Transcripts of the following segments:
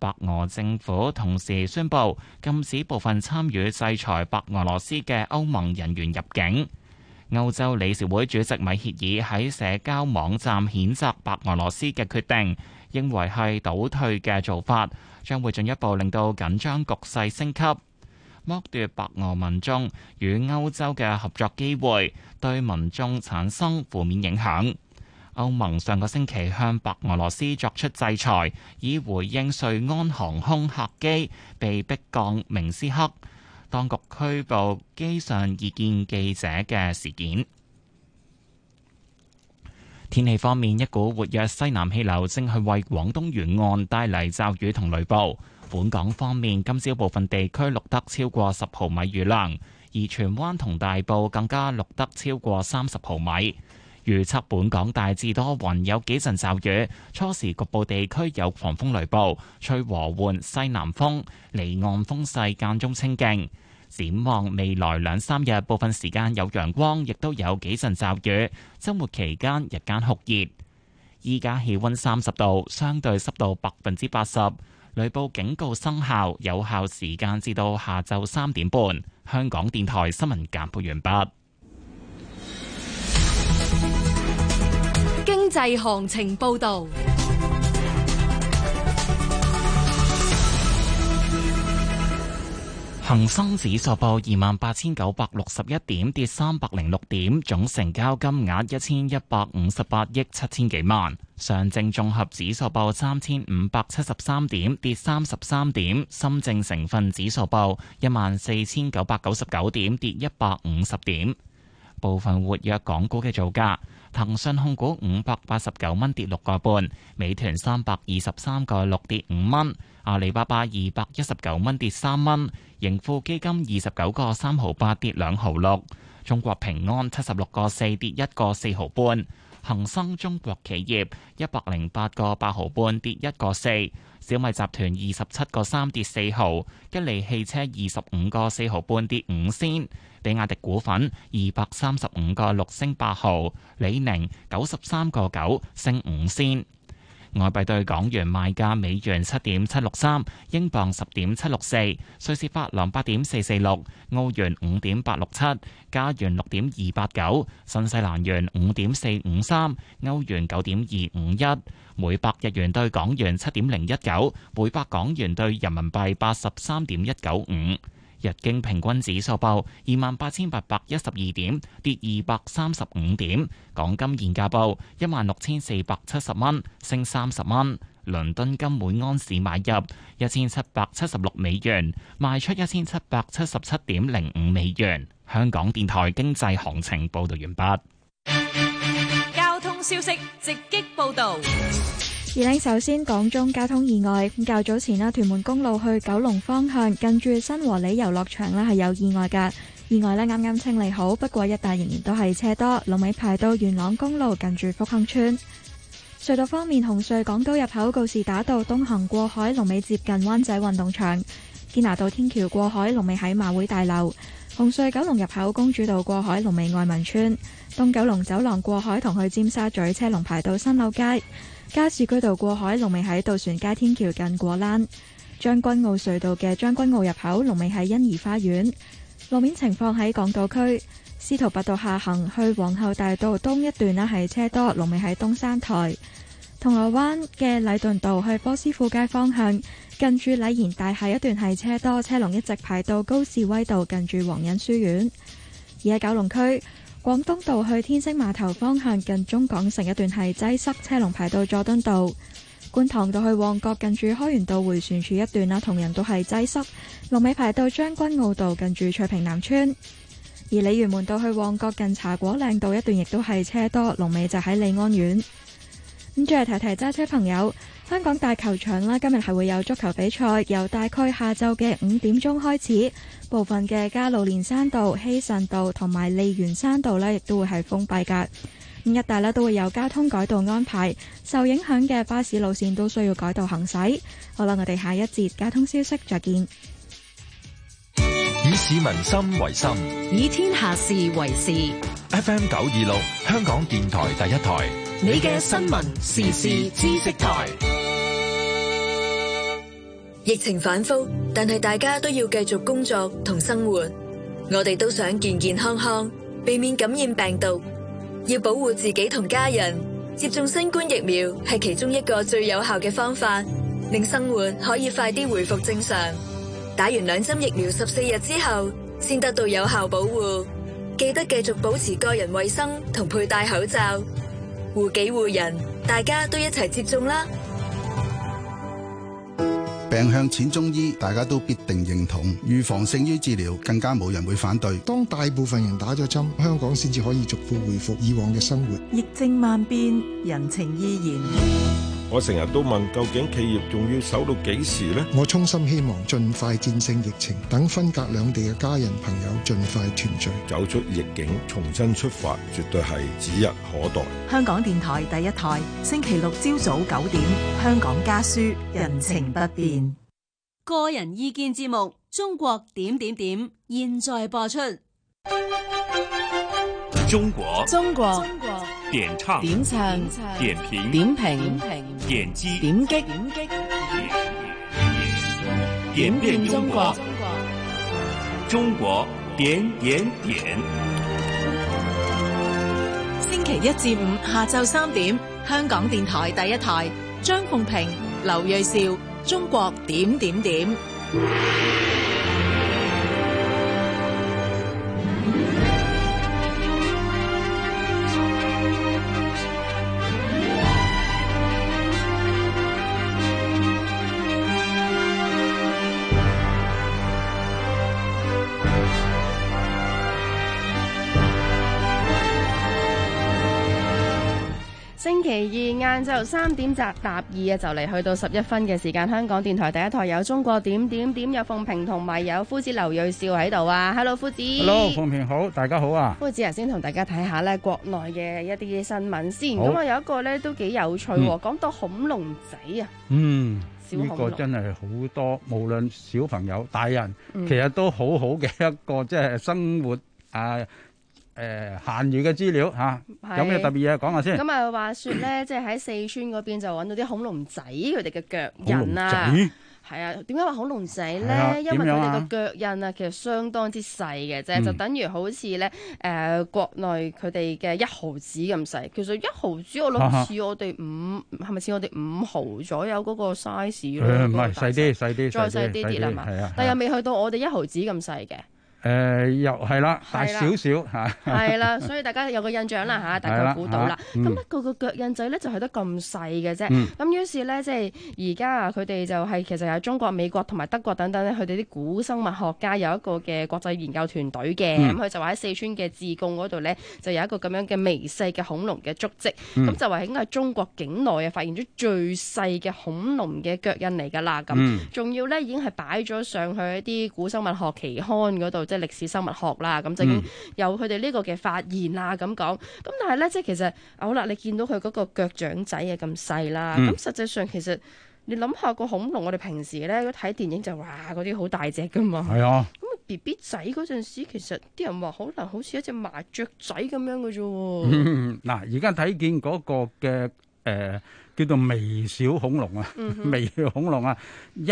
白俄政府同時宣布禁止部分參與制裁白俄羅斯嘅歐盟人員入境。歐洲理事會主席米歇爾喺社交網站譴責白俄羅斯嘅決定，認為係倒退嘅做法，將會進一步令到緊張局勢升級，剝奪白俄民眾與歐洲嘅合作機會，對民眾產生負面影響。歐盟上個星期向白俄羅斯作出制裁，以回應瑞安航空客機被迫降明斯克，當局拘捕機上異見記者嘅事件。天氣方面，一股活躍西南氣流正係為廣東沿岸帶嚟驟雨同雷暴。本港方面，今朝部分地區錄得超過10毫米雨量，而荃灣同大埔更加錄得超過30毫米。預測本港大致多雲，有幾陣驟雨，初時局部地區有狂風雷暴，吹和緩西南風，離岸風勢間中清勁。展望未來2-3日，部分時間有陽光，亦都有幾陣驟雨。週末期間日間酷熱。依家氣溫30度，相對濕度80%，雷暴警告生效，有效時間至到下晝3點半。香港電台新聞簡報完畢。 經濟行情報道。 恒生指數報28,961點，跌306點，總成交金額1158億7千幾萬。上證綜合指數報3573點，跌33點。深證成分指數報14,999點，跌150點。部分活躍港股嘅造價：騰訊控股589蚊，跌6個半；美團323個6，跌5蚊；阿里巴巴219蚊，跌3蚊；盈富基金29個3毫8，跌2毫6；中國平安76個4，跌1個4毫半；恒生中國企業108個8毫半，跌1個4；小米集團27個3，跌4毫；吉利汽車25個4毫半，跌5仙。比亞迪股份235個6，升8毫，李寧93個9，升5仙。外幣對港元賣價：美元7.763，英鎊10.764，瑞士法郎8.446，澳元5.867，加元6.289，新西蘭元5.453，歐元9.251，每百日元對港元7.019，每百港元對人民幣83.195。日經平均指數報28,812點，跌235點。港金現價報16,470蚊，升30蚊。倫敦金每安士買入1776美元，賣出1777.05美元。香港電台經濟行情報道完畢。 交通消息直擊報道。 首先講中交通意外，較早前啦，屯門公路去九龍方向近住新和里遊樂場啦係有意外㗎，意外咧啱啱清理好，不過一帶仍然都係車多，龍尾排到元朗公路近住福亨村。隧道方面，紅隧港島入口告士打道東行過海，龍尾接近灣仔運動場；堅拿道天橋過海，龍尾喺馬會大樓。紅隧九龍入口公主道過海，龍尾愛民村。東九龍走廊過海同去尖沙咀車龍排到新樓街。加士居道過海，龍尾喺渡船街天橋近果欄；將軍澳隧道嘅將軍澳入口，龍尾喺欣怡花園。路面情況喺港島區，司徒拔道下行去皇后大道東一段啦係車多，龍尾喺東山台。銅鑼灣嘅禮頓道去波斯富街方向，近住禮賢大廈一段係車多，車龍一直排到高士威道近住皇仁書院。而喺九龍區，廣東道去天星碼頭方向近中港城一段係擠塞，車龍排到佐敦道。觀塘道去旺角近住開源道迴旋處一段啦，同樣都係擠塞，龍尾排到將軍澳道近住翠屏南村。而鯉魚門道去旺角近茶果嶺道一段亦都係車多，龍尾就喺利安苑。咁再提提揸車朋友，香港大球場啦，今日係會有足球比賽，由大概下晝嘅5點鐘開始，部分嘅加路連山道、希慎道同埋利園山道呢，亦都會係封閉噶。咁一帶呢都會有交通改道安排，受影響嘅巴士路線都需要改道行駛。好啦，我哋下一節交通消息再見。 以市民心為心， 以天下事為事。 FM 926，香港電台第一台， 你嘅新聞時事知識台。 疫情反覆，但係大家都要繼續工作同生活。我哋都想健健康康，避免感染病毒。要保護自己同家人，接種新冠疫苗係其中一個最有效嘅方法，令生活可以快啲回復正常。打完2針疫苗14日之後，先得到有效保護。記得繼續保持個人衛生同佩戴口罩，護己護人，大家都一齊接種啦。 病向淺中醫，大家都必定認同。預防勝於治療，更加冇人會反對。 當大部分人打咗針，香港先至可以逐步恢復以往嘅生活。 疫症萬變，人情依然。 我成日都問，究竟企業仲要守到幾時呢？ 我衷心希望盡快戰勝疫情，等分隔兩地嘅家人朋友盡快團聚， 走出逆境，重新出發，絕對係指日可待。 香港電台第一台，星期六朝早9點，香港家書，人情不變。 個人意見節目《中國點點點》現在播出。 中國點唱點評點擊點變中國，中國點點點。 星期一至五下晝3點，香港電台第一台，張鳳平、劉銳紹，中國點點點。 星期二晏晝3點搭2啊，就嚟去到11分嘅時間。香港電台第一台有中國點點點，有鳳平同埋有夫子劉銳紹喺度啊。Hello， 夫子。 Hello， 鳳平好，大家好啊。 夫子啊，先同大家睇下咧國內嘅一啲新聞先。咁啊有一個咧都幾有趣，講到恐龍仔啊。小恐龍。呢個真係好多，無論小朋友、大人，其實都好好嘅一個即係生活啊。閒餘嘅資料嚇，有咩特別嘢講下先？ 咁啊話説咧，即係喺四川嗰邊就揾到啲恐龍仔佢哋嘅腳印啊。係啊，點解話恐龍仔咧？因為佢哋個腳印啊，其實相當之細嘅啫，就等於好似咧國內佢哋嘅1毫子咁細。其實1毫子我諗似我哋係咪似我哋5毫左右嗰個 size 咯？ 唔係細啲， 再細啲啲啦嘛。但又未去到我哋1毫子咁細嘅。 又係啦，大少少嚇， 係啦，所以大家有個印象啦嚇，大概估到啦。咁咧個腳印仔咧就係得咁細嘅啫。咁於是咧，即係而家啊，佢哋就係其實有中國、美國同埋德國等等咧，佢哋啲古生物學家有一個嘅國際研究團隊嘅。咁佢就話喺四川嘅自貢嗰度咧，就有一個咁樣嘅微細嘅恐龍嘅足跡。咁就話應該係中國境內啊發現咗最細嘅恐龍嘅腳印嚟㗎啦。咁仲要咧已經係擺咗上去一啲古生物學期刊嗰度。歷史生物學啦，咁就已經有佢哋呢個嘅發現啦，咁講。咁但係咧，即係其實好啦，你見到佢嗰個腳掌仔啊咁細啦，咁實際上其實你諗下個恐龍，我哋平時咧睇電影就哇嗰啲好大隻噶嘛。係啊。咁啊 BB 仔嗰陣時，其實啲人話可能好似一隻麻雀仔咁樣嘅啫。 嗱，而家睇見嗰個嘅叫做微小恐龍啊，微小恐龍啊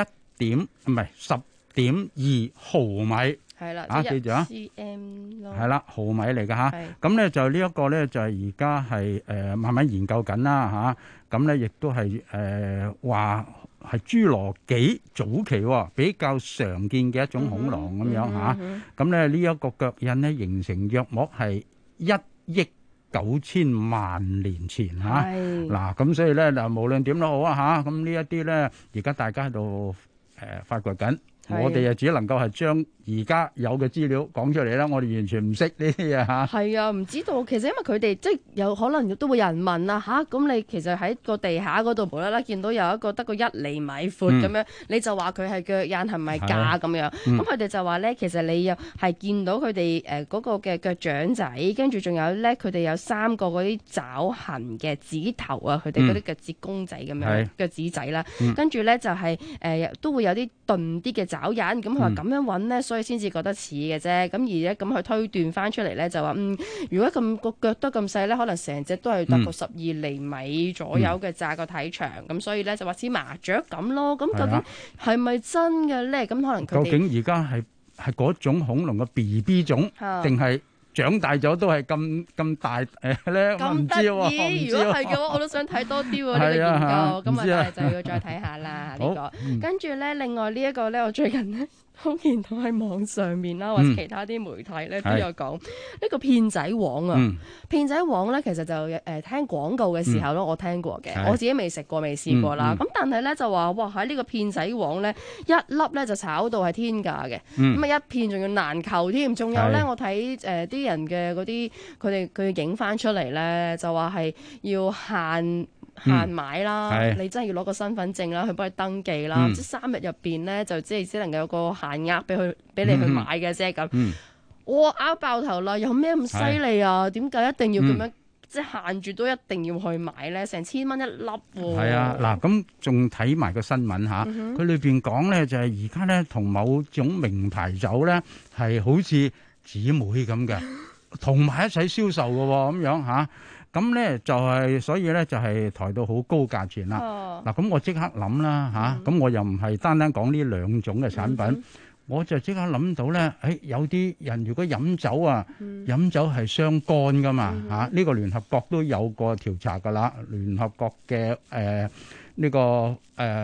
，10.2毫米。 係啦， 記住啊 cm 咯， 係啦，毫米嚟㗎嚇。咁咧就呢一個咧就係而家係慢慢研究緊啦嚇。咁咧亦都係話係侏羅紀早期比較常見嘅一種恐龍咁樣嚇。咁咧呢一個腳印咧形成約莫係1億9千萬年前嚇。嗱咁所以咧嗱，無論點都好啊嚇。咁呢一啲咧而家大家喺度發掘緊。我哋啊只能夠係將而家有嘅資料講出嚟啦，我哋完全唔識呢啲嘢嚇。係啊，唔知道。其實因為佢哋即係有可能都會有人問啊嚇，咁你其實喺個地下嗰度無啦啦見到有一個得個1厘米闊咁樣，你就話佢係腳印係咪假咁樣？咁佢哋就話咧，其實你又係見到佢哋嗰個嘅腳掌仔，跟住仲有咧佢哋有3個嗰啲爪痕嘅指頭啊，佢哋嗰啲腳趾公仔咁樣腳趾仔啦，跟住咧就係都會有啲鈍啲嘅找人，咁佢話咁樣揾呢，所以先至覺得似嘅啫。咁而咧咁佢推斷翻出嚟咧，就話如果咁個腳得咁細咧，可能成隻都係得個12厘米左右嘅咋個體長，咁所以咧就話似麻雀咁咯。咁究竟係咪真嘅咧？咁可能佢哋究竟而家係嗰種恐龍嘅 BB 種，定係長大咗都係咁大咧？我唔知喎。 如果係嘅話，我都想睇多啲喎呢個研究。咁但係就要再睇下啦呢個。跟住咧，另外呢一個咧，我最近咧都見到喺網上面啦，或者其他啲媒體咧都有講呢個片仔癀啊。片仔癀咧，其實就聽廣告嘅時候咧，我聽過嘅，我自己未食過未試過啦。咁但係咧就話哇喺呢個片仔癀咧一粒咧就炒到係天價嘅，咁啊一片仲要難求添。仲有咧我睇啲人嘅嗰啲佢影翻出嚟咧就話係要限買啦，你真係要攞個身份證啦，去幫你登記啦。即係3日入邊咧，就只能夠有個限額俾你去買嘅啫咁。我拗爆頭啦！有咩咁犀利啊？點解一定要咁樣即係限住都一定要去買咧？成1000蚊一粒喎。係啊， 嗱咁仲睇埋個新聞嚇，佢裏邊講咧就係而家咧同某種名牌酒咧係好似姊妹咁嘅，同埋一齊銷售嘅喎咁樣嚇。咁咧就係所以咧就係抬到好高價錢啦。嗱咁我即刻諗啦嚇，咁我又唔係單單講呢兩種嘅產品。我就即刻諗到咧，有啲人如果飲酒啊，飲酒係傷肝噶嘛嚇，呢個聯合國都有個調查噶啦，聯合國嘅呢個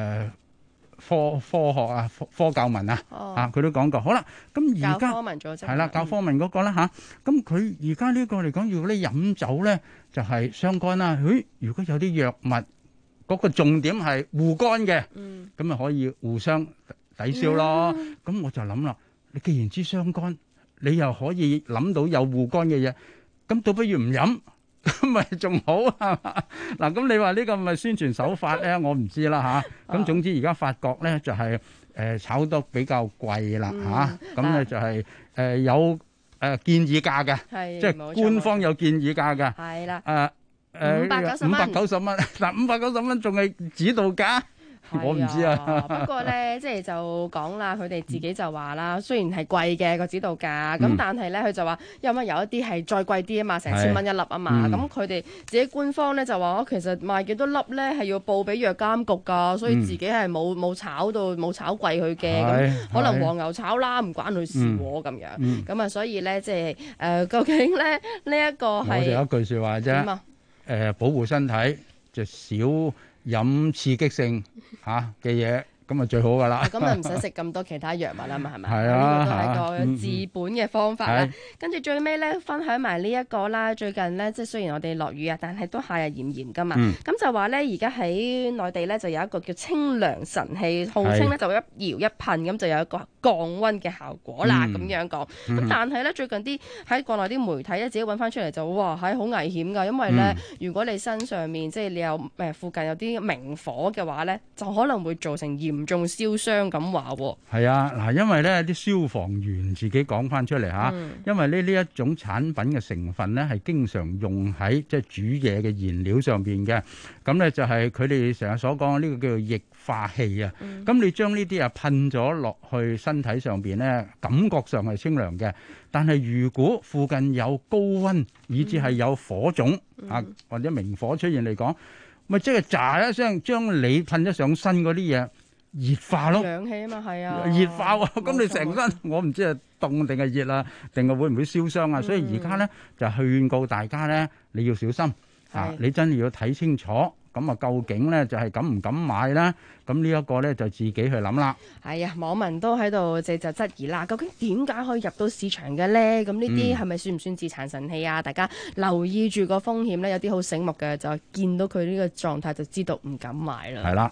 科學啊科教文啊佢都講過。好啦，咁而家係啦，教科文嗰個啦嚇，咁佢而家呢個嚟講，如果你飲酒咧就係傷肝啦。如果有啲藥物嗰個重點係護肝嘅，咁咪可以互相抵消咯。咁我就諗啦，你既然知傷肝，你又可以諗到有護肝嘅嘢，咁倒不如唔飲，咁咪仲好係嘛？嗱，咁你話呢個咪宣傳手法咧？我唔知啦嚇。咁總之而家發覺咧就係炒得比較貴啦嚇。咁咧就係有建議價嘅，即係官方有建議價嘅。係啦。590蚊。嗱，590蚊仲係指導價。我唔知啊， 不過咧，即係就講啦，佢哋自己就話啦，雖然係貴嘅個指導價，咁但係咧佢就話，因為有一啲係再貴啲啊嘛，成1000蚊一粒啊嘛，咁佢哋自己官方咧就話，其實賣幾多粒咧係要報俾藥監局㗎，所以自己係冇炒貴佢嘅，咁可能黃牛炒啦，唔關佢事喎咁樣，咁啊所以咧即係究竟咧呢一個係我就有一句説話啫，保護身體就少飲刺激性嘅嘢，咁啊最好噶啦。 咁啊唔使食咁多其他藥物啦嘛，係咪？ 係啊， 呢個都係個治本嘅方法啦。跟住最尾咧，分享埋呢一個啦。最近咧，即係雖然我哋落雨啊，但係都夏日炎炎噶嘛。咁就話咧，而家喺內地咧就有一個叫清涼神器，號稱咧就一搖一噴咁就有一個降溫嘅效果啦。咁樣講。咁但係咧，最近啲喺國內啲媒體咧自己揾翻出嚟就哇係好危險㗎，因為咧如果你身上面即係你有附近有啲明火嘅話咧，就可能會造成嚴重燒傷咁話喎。 係啊，嗱，因為咧啲消防員自己講翻出嚟嚇，因為呢一種產品嘅成分咧係經常用喺即係煮嘢嘅燃料上邊嘅，咁咧就係佢哋成日所講呢個叫做液化氣啊。咁你將呢啲啊噴咗落去身體上邊咧，感覺上係清涼嘅，但係如果附近有高溫，以至係有火種或者明火出現嚟講，咪即係炸一聲將你噴咗上身嗰啲嘢熱化咯， 氧氣啊嘛，係啊， 熱化喎，咁你成身我唔知係凍定係熱啊，定係會唔會燒傷啊？所以而家咧就勸告大家咧，你要小心你真係要睇清楚。咁啊，究竟咧就係敢唔敢買咧？咁呢一個咧就自己去諗啦。 係啊，網民都喺度就質疑啦。究竟點解可以入到市場嘅咧？咁呢啲係咪算唔算自殘神器啊？大家留意住個風險咧，有啲好醒目嘅就見到佢呢個狀態就知道唔敢買啦。 係啦。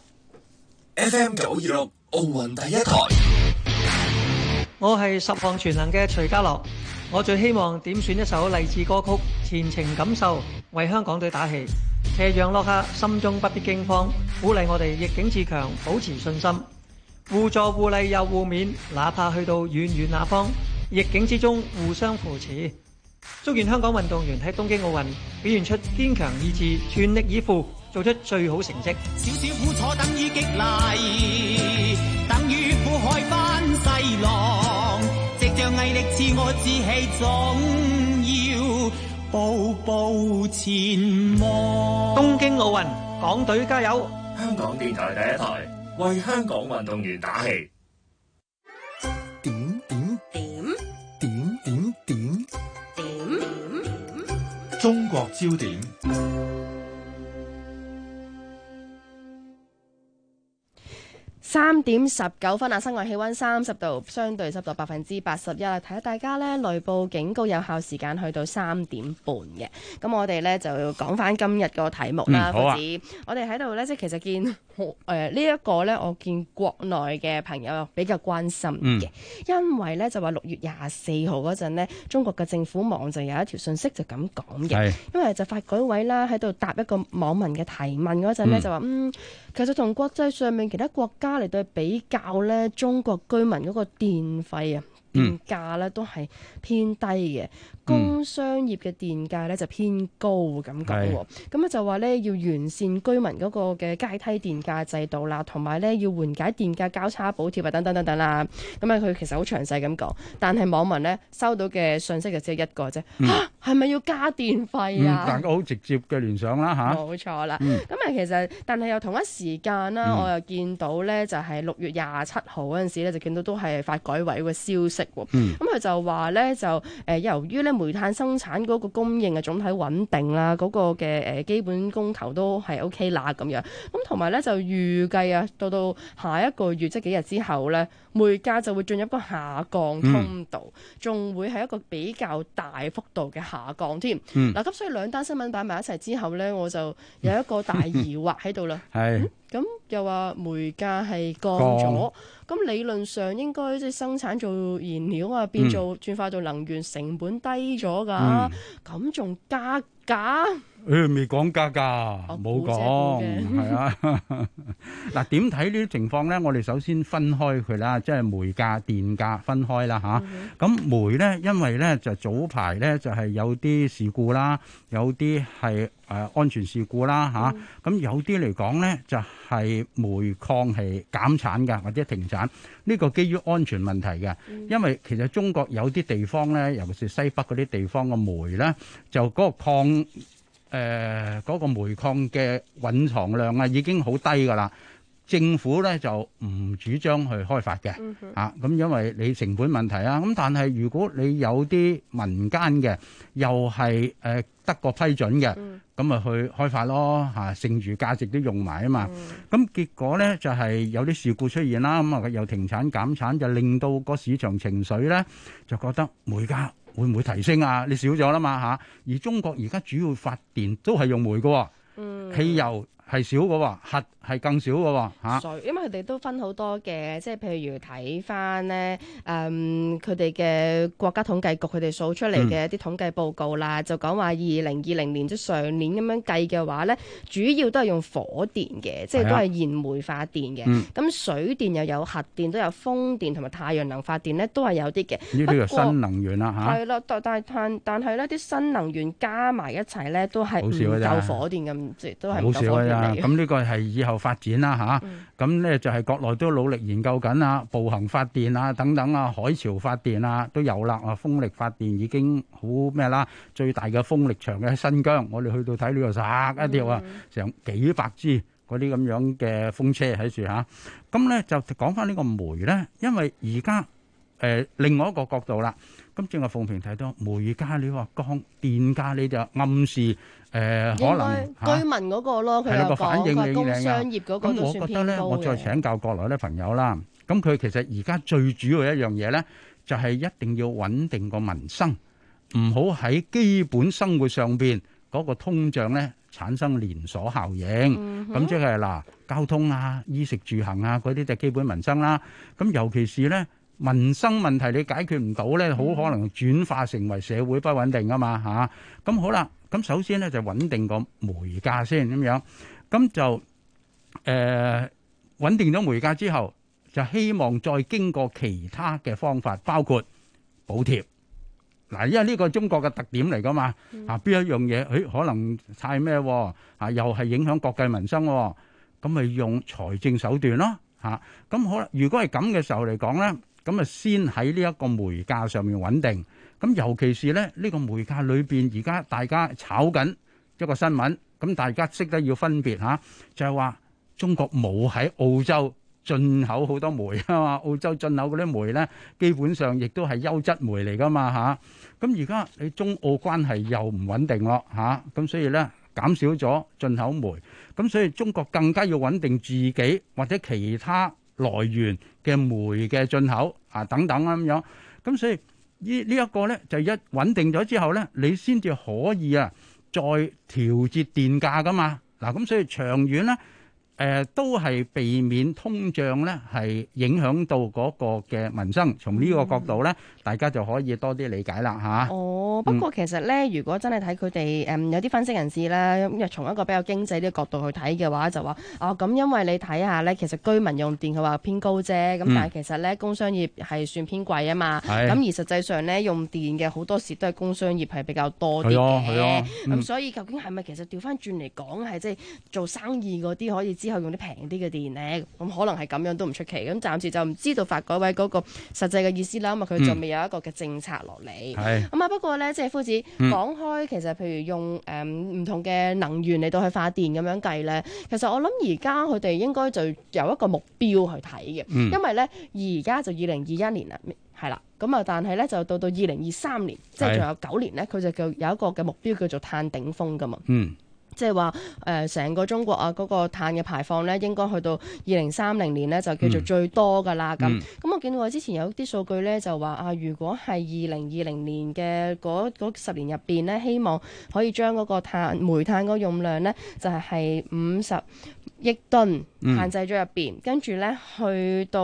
FM 926奧運第一台， 我係十項全能嘅徐家樂，我最希望點選一首勵志歌曲《前程感受》，為香港隊打氣。斜陽落下，心中不必驚慌，鼓勵我哋逆境自強，保持信心，互助互勵又互勉，哪怕去到遠遠那方，逆境之中互相扶持。祝願香港運動員喺東京奧運表現出堅強意志，全力以赴，做出最好成績。 少少苦楚等於激勵，等於苦海翻我志氣總要步步前望。 東京奧運，港隊加油！ 香港電台第一台為香港運動員打氣。 點點點點點點點， 中國焦點。 3點19分啊！室外氣溫30度，相對濕度81%。睇下大家呢，雷暴警告有效時間去到3點半嘅。咁我哋呢，就要講翻今日個題目啦。 好啊！ 我哋喺度呢，即係其實見呢一個呢，我見國內嘅朋友比較關心嘅，因為呢就話6月24號嗰陣呢，中國嘅政府網就有一條信息就咁講嘅，因為就發改委啦喺度答一個網民嘅提問嗰陣呢，就話其實同國際上面其他國家嚟到比較咧，中國居民嗰個電費啊，電價咧都係偏低嘅。工商業嘅電價咧就偏高咁講喎。咁啊就話咧要完善居民嗰個嘅階梯電價制度啦，同埋咧要緩解電價交叉補貼啊等等等等啦。咁啊佢其實好詳細咁講，但係網民咧收到嘅信息就只係一個啫。係咪要加電費啊？ 大家好直接嘅聯想啦嚇。冇錯啦。咁啊其實但係又同一時間啦，我又見到咧就係6月27號嗰陣時咧就見到都係發改委嘅消息喎。咁佢就話咧就由於咧煤炭生產嗰個供應嘅總體穩定啦，嗰個嘅基本供求都係 OK 啦咁樣。咁同埋咧就預計啊，到下一個月即係幾日之後咧，煤價就會進入一個下降通道，仲會係一個比較大幅度嘅下降添。嗱咁所以兩單新聞擺埋一齊之後咧，我就有一個大疑惑喺度啦。咁又話煤價係降咗，咁理論上應該即係生產做燃料啊，變做轉化到能源成本低咗㗎，咁仲加價？ 未講價㗎，冇講，係啊。嗱，點睇呢啲情況咧？我哋首先分開佢啦，即係煤價、電價分開啦嚇。咁煤咧，因為咧就早排咧就係有啲事故啦，有啲係安全事故啦嚇。咁有啲嚟講咧就係煤礦係減產㗎，或者停產。呢個基於安全問題嘅，因為其實中國有啲地方咧，尤其是西北嗰啲地方嘅煤咧，就嗰個礦嗰個煤礦嘅蘊藏量啊，已經好低㗎啦。政府咧就唔主張去開發嘅，咁因為你成本問題啊。咁但係如果你有啲民間嘅，又係得個批准嘅，咁咪去開發咯嚇，剩餘價值都用埋啊嘛。咁結果咧就係有啲事故出現啦，咁啊又停產減產，就令到個市場情緒咧就覺得煤價會唔會提升啊？你少咗啦嘛嚇。而中國而家主要發電都係用煤嘅，汽油係少嘅，核係更少嘅嚇。 因為佢哋都分好多嘅，即係譬如睇翻咧，佢哋嘅國家統計局佢哋數出嚟嘅一啲統計報告啦，就講話2020年即係上年咁樣計嘅話咧，主要都係用火電嘅，即係都係燃煤發電嘅。咁水電又有核電，都有風電同埋太陽能發電咧，都係有啲嘅。 呢啲係新能源啦嚇。 係啦，但係咧啲新能源加埋一齊咧，都係唔夠火電咁，即係都係唔夠火電嚟嘅。 咁呢個係以後發展啦嚇，咁咧就係國內都努力研究緊啊，步行發電啊等等啊，海潮發電啊都有啦，啊風力發電已經好咩啦，最大嘅風力場嘅喺新疆，我哋去到睇呢個殺一條啊，成幾百支嗰啲咁樣嘅風車喺樹下。咁咧就講翻呢個煤咧，因為而家另外一個角度啦，咁正話鳳平睇到煤價你話降，電價你就暗示。可能居民嗰個咯，佢有講話工商業嗰個都算偏高嘅。咁我覺得咧，我再請教國內啲朋友啦。咁佢其實而家最主要一樣嘢咧，就係一定要穩定個民生，唔好喺基本生活上邊嗰個通脹咧產生連鎖效應。咁即係嗱，交通啊、衣食住行啊嗰啲就基本民生啦。咁尤其是咧民生問題你解決唔到咧，好可能轉化成為社會不穩定啊嘛嚇。咁好啦。咁首先咧就穩定個煤價先咁樣，咁就穩定咗煤價之後，就希望再經過其他嘅方法，包括補貼。嗱，因為呢個中國嘅特點嚟噶嘛，邊一樣嘢，可能太咩喎，又係影響國計民生喎，咁咪用財政手段咯，咁好啦。如果係咁嘅時候嚟講咧，咁啊先喺呢一個煤價上面穩定。 咁尤其是咧呢個煤價裏邊，而家大家炒緊一個新聞，咁大家識得要分別嚇，就係話中國冇喺澳洲進口好多煤啊嘛，澳洲進口嗰啲煤咧，基本上亦都係優質煤嚟噶嘛嚇。咁而家你中澳關係又唔穩定咯嚇，咁所以咧減少咗進口煤，咁所以中國更加要穩定自己或者其他來源嘅煤嘅進口啊等等咁樣。咁所以呢一個咧就一穩定咗之後咧，你先至可以啊再調節電價噶嘛。嗱咁所以長遠咧。都係避免通脹咧，係影響到嗰個嘅民生。從呢個角度咧，大家就可以多啲理解啦嚇。 哦，不過其實咧，如果真係睇佢哋有啲分析人士咧，咁從一個比較經濟啲角度去睇嘅話，就話咁因為你睇下咧，其實居民用電佢話偏高啫，咁但係其實咧工商業係算偏貴啊嘛。咁而實際上咧用電嘅好多時都係工商業係比較多啲嘅。咁所以究竟係咪其實調翻轉嚟講係即係做生意嗰啲可以之後用啲平啲嘅電呢？咁可能係咁樣都唔出奇。咁暫時就唔知道發改委嗰個實際嘅意思啦，因為佢仲未有一個嘅政策落嚟。咁啊不過呢，即係夫子講開，其實譬如用唔同嘅能源嚟到去發電咁樣計呢，其實我諗而家佢哋應該就有一個目標去睇嘅，因為呢而家就2021年啦，係啦，咁啊但係呢就到2023年，即係仲有9年呢，佢就有一個嘅目標叫做碳頂峰噶嘛。即係話成個中國啊嗰個碳嘅排放咧，應該去到2030年咧就叫做最多㗎啦。咁我見到我之前有啲數據咧就話如果係2020年嘅嗰10年入邊咧，希望可以將嗰個煤炭嗰個用量咧就係50億噸限制咗入邊，跟住咧去到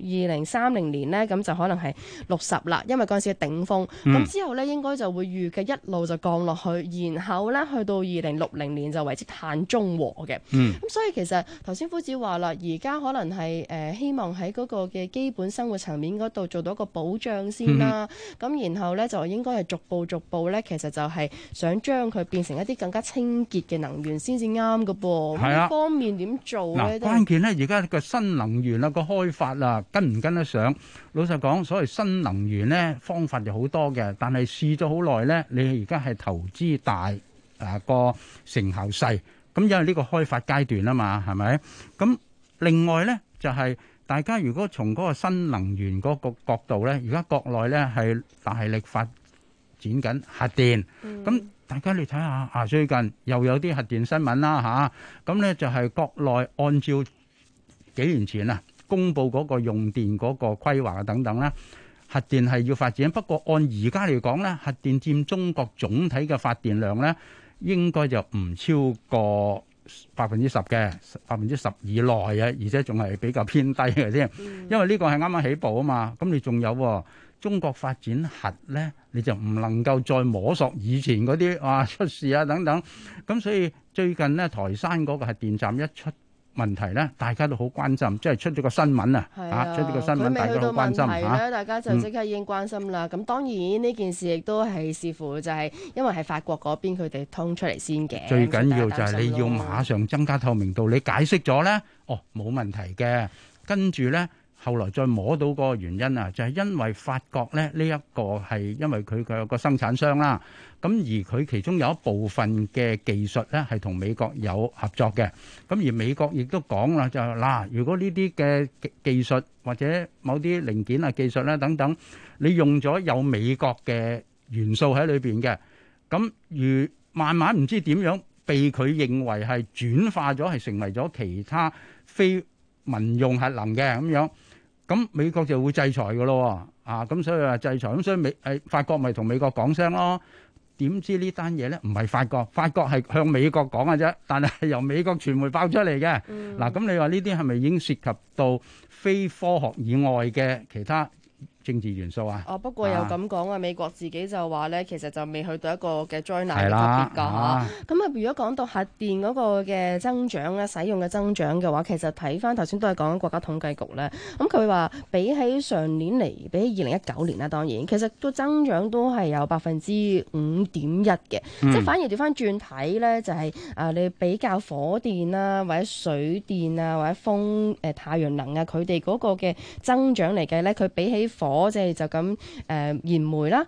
2030年咧，咁就可能係60啦，因為嗰陣時嘅頂峰。咁之後咧應該就會預計一路就降落去，然後咧去到2060年就為之碳中和嘅。咁所以其實頭先夫子話啦，而家可能係希望喺嗰個嘅基本生活層面嗰度做到一個保障先啦。咁然後咧就應該係逐步咧，其實就係想將佢變成一啲更加清潔嘅能源先至啱㗎噃。呢方面點做咧？ 關鍵咧，而家個新能源啊個開發啊，跟唔跟得上？老實講，所謂新能源咧方法就好多嘅，但係試咗好耐咧，你而家係投資大個成效細，咁因為呢個開發階段啊嘛，係咪？咁另外咧就係大家如果從嗰個新能源嗰個角度咧，而家國內咧係大力發展緊核電，咁。大家你睇下最近又有啲核電新聞啦嚇，咁咧就係國內按照幾年前公布嗰個用電嗰個規劃等等啦，核電係要發展，不過按而家嚟講咧，核電佔中國總體嘅發電量咧，應該就唔超過10%嘅10%以內啊，而且仲係比較偏低嘅添，因為呢個係啱啱起步啊嘛，咁你仲有中國發展核咧，你就唔能夠再摸索以前嗰啲出事啊等等，咁所以最近咧台山嗰個核電站一出問題咧，大家都好關心，即係出咗個新聞出咗個新聞，大家都好關心大家就即刻已經關心啦。咁當然呢件事亦都係視乎就係因為係法國嗰邊佢哋通出嚟先嘅。 最緊要就係你要馬上增加透明度，你解釋咗咧，冇問題嘅，跟住咧。後來再摸到個原因就係因為法國咧呢一個係因為佢嘅個生產商啦，咁而佢其中有一部分嘅技術咧係同美國有合作嘅，咁而美國亦都講啦，就嗱，如果呢啲嘅技術或者某啲零件啊技術咧等等，你用咗有美國嘅元素喺裏邊嘅，咁如慢慢唔知點樣被佢認為係轉化咗係成為咗其他非民用核能嘅咁樣。咁美國就會制裁㗎咯，咁所以話制裁，咁所以法國咪同美國講聲咯。點知呢單嘢咧唔係法國係向美國講嘅啫，但係由美國傳媒爆出嚟嘅。嗱，咁你話呢啲係咪已經涉及到非科學以外嘅其他政治元素不過又咁講美國自己就話咧，其實就未去到一個嘅災難嘅級別㗎。咁如果講到核電嗰個嘅增長咧，使用嘅增長嘅話，其實睇翻頭先都係講緊國家統計局咧。咁佢話比起上年嚟，比起2019年啦，當然其實個增長都係有5.1%嘅。即係反而調翻轉睇咧，就係你比較火電啦，或者水電啊，或者風太陽能啊，佢哋嗰個嘅增長嚟計咧，佢比起火即係就咁燃煤啦，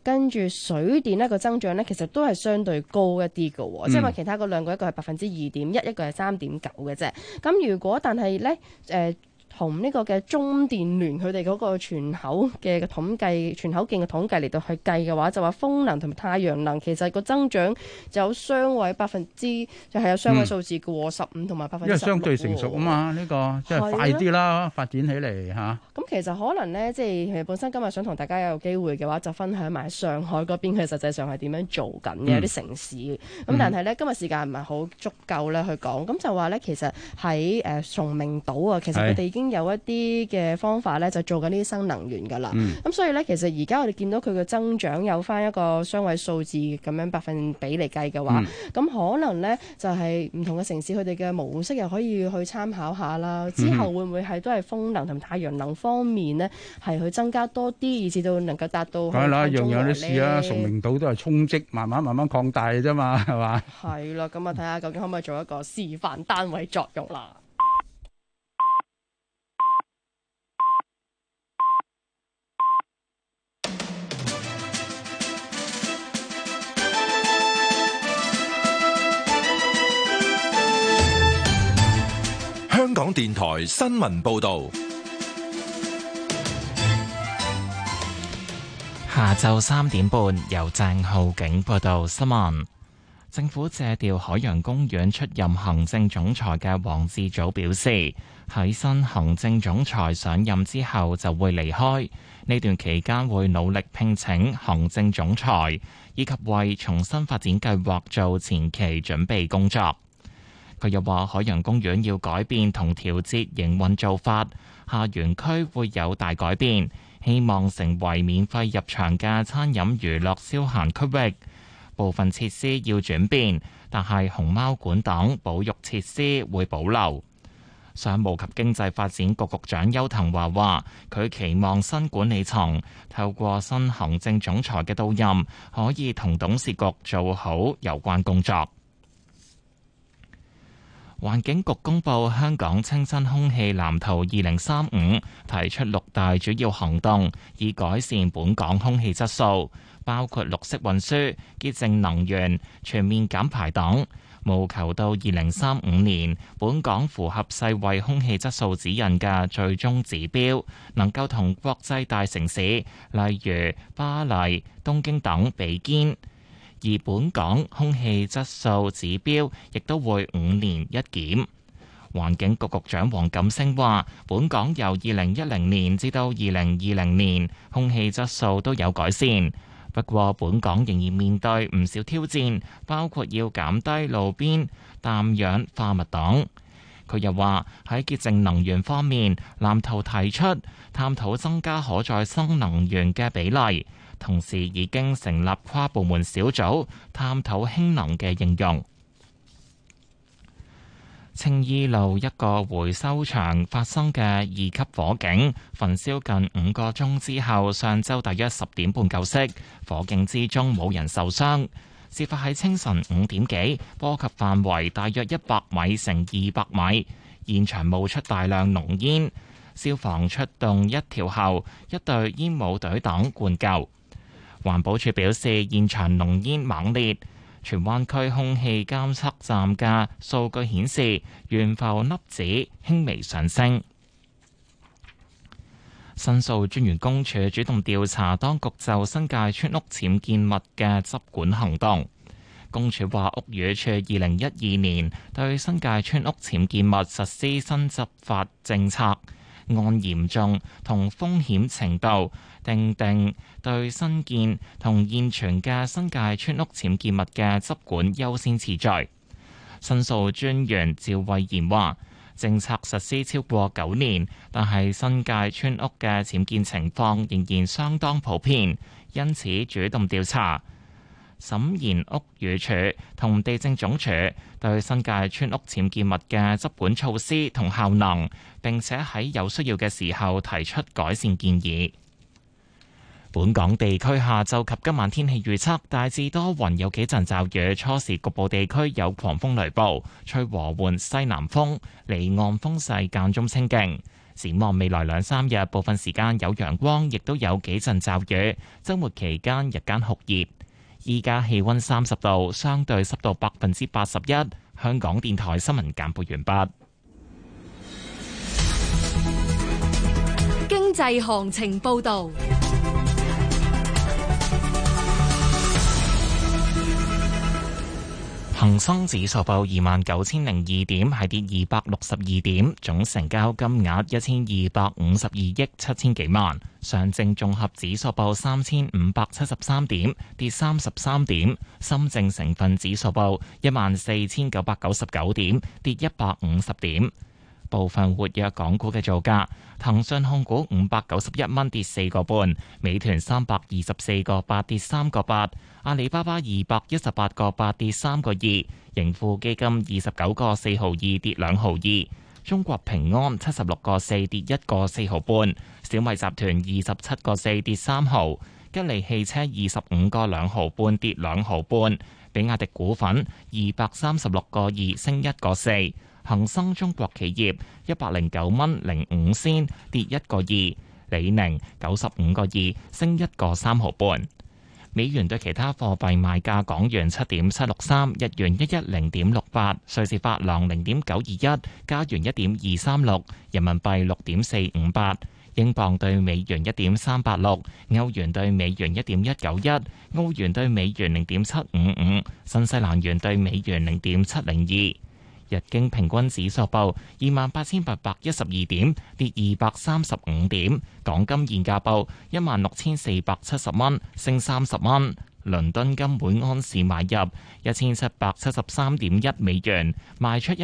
跟住水電呢個增長呢，其實都係相對高一啲嘅，即係話其他嗰兩個一個係2.1%，一個係3.9嘅啫。咁如果但係呢，同呢個嘅中電聯佢哋嗰個全口徑嘅統計嚟到去計嘅話，就話風能同埋太陽能其實個增長就有雙位就係有雙位數字嘅喎，15同埋15%。因為相對成熟啊嘛，呢個即係快啲啦，發展起嚟嚇。 咁其實可能呢，即係本身今日想同大家有機會嘅話，就分享埋上海嗰邊佢實際上係點樣做緊嘅啲城市。咁但係呢，今日時間唔係好足夠咧去講，咁就話呢，其實喺崇明島啊，其實佢哋已經有一啲嘅方法咧，就做緊呢啲新能源噶啦。咁所以咧，其實而家我哋見到佢嘅增長有翻一個雙位數字咁樣百分比嚟計嘅話，咁可能咧就係唔同嘅城市佢哋嘅模式又可以去參考下啦。之後會唔會係都係風能同太陽能方面呢，係去增加多啲，以至到能夠達到？ 係啦，樣樣都試啊！崇明島都係沖積，慢慢擴大啫嘛，係嘛？ 係啦，咁啊睇下究竟可唔可以做一個示範單位作用啦。 香港電台新聞報道， 下晝3點半由鄭浩景報道新聞。政府借調海洋公園出任行政總裁嘅黃志祖表示，喺新行政總裁上任之後就會離開，呢段期間會努力聘請行政總裁，以及為重新發展計劃做前期準備工作。佢又話海洋公園要改變同調節營運做法，下園區會有大改變，希望成為免費入場嘅餐飲娛樂消閒區域。部分設施要轉變，但係熊貓館等保育設施會保留。商務及經濟發展局局長邱騰華話，佢期望新管理層透過新行政總裁嘅到任，可以同董事局做好有關工作。環境局公布香港清新空氣藍圖2035，提出6大主要行動，以改善本港空氣質素，包括綠色運輸、潔淨能源、全面減排等，務求到2035年，本港符合世衛空氣質素指引嘅最終指標，能夠同國際大城市，例如巴黎、東京等比肩。而本港空氣質素指標亦都會5年一檢。環境局局長黃錦星話，本港由2010年至到2020年，空氣質素都有改善。不過，本港仍然面對唔少挑戰，包括要減低路邊氮氧化物等。佢又話喺潔淨能源方面，藍圖提出探討增加可再生能源嘅比例。同時已經成立跨部門小組，探討氫能嘅應用。青衣路一個回收場發生嘅2級火警，焚燒近5個鐘之後，上晝大約10點半救熄。火警之中冇人受傷。事發喺清晨5點幾，波及範圍大約100米乘200米，現場冒出大量濃煙。消防出動1條後，一隊煙霧隊等灌救。環保署表示，現場濃煙猛烈，荃灣區空氣監測站嘅數據顯示，懸浮粒子輕微上升。申訴專員公署主動調查當局就新界村屋僭建物嘅執管行動。公署話，屋宇署2012年對新界村屋僭建物實施新執法政策，按嚴重同風險程度訂定對新建同現存嘅新界村屋僭建物嘅執管優先次序。申訴專員趙慧賢話，政策實施超過9年，但係新界村屋嘅僭建情況仍然相當普遍，因此主動調查。審研屋宇署同地政總署對新界村屋僭建物嘅執管措施同效能，並且喺有需要嘅時候提出改善建議。本港地區下晝及今晚天氣預測，大致多雲，有幾陣驟雨，初時局部地區有狂風雷暴，吹和緩西南風，離岸風勢間中清勁。 展望未來2-3日，部分時間有陽光，亦都有幾陣驟雨。週末期間日間酷熱。依家氣溫30度，相對濕度81%。香港電台新聞簡報完畢。 經濟行情報導。 恒生指數報29,002點，係跌262點，總成交金額1252億7千幾萬。上證綜合指數報3,573點，跌33點。深證成分指數報14,999點，跌150點。部分活躍港股嘅造價：騰訊控股591蚊跌4個半，美團324個8跌3個8，阿里巴巴218個8跌3個2，盈富基金29個4毫2跌2毫2，中國平安76個4跌1個4毫半，小米集團27個4跌3毫，吉利汽車25個2毫半跌2毫半，比亞迪股份236個2升1個4。恒生中國企業109蚊05仙跌1個2，李寧95個2升1個3毫半。美元對其他貨幣賣價：港元7.763，日元110.68，瑞士法郎0.921，加元1.236，人民幣6.458，英鎊對美元1.386，歐元對美元1.191，澳元對美元0.755，新西蘭元對美元0.702。日經平均指數報28,812點，跌235點。港金現價報16,470蚊，升30蚊。倫敦金每安士買入1773.1美元，賣出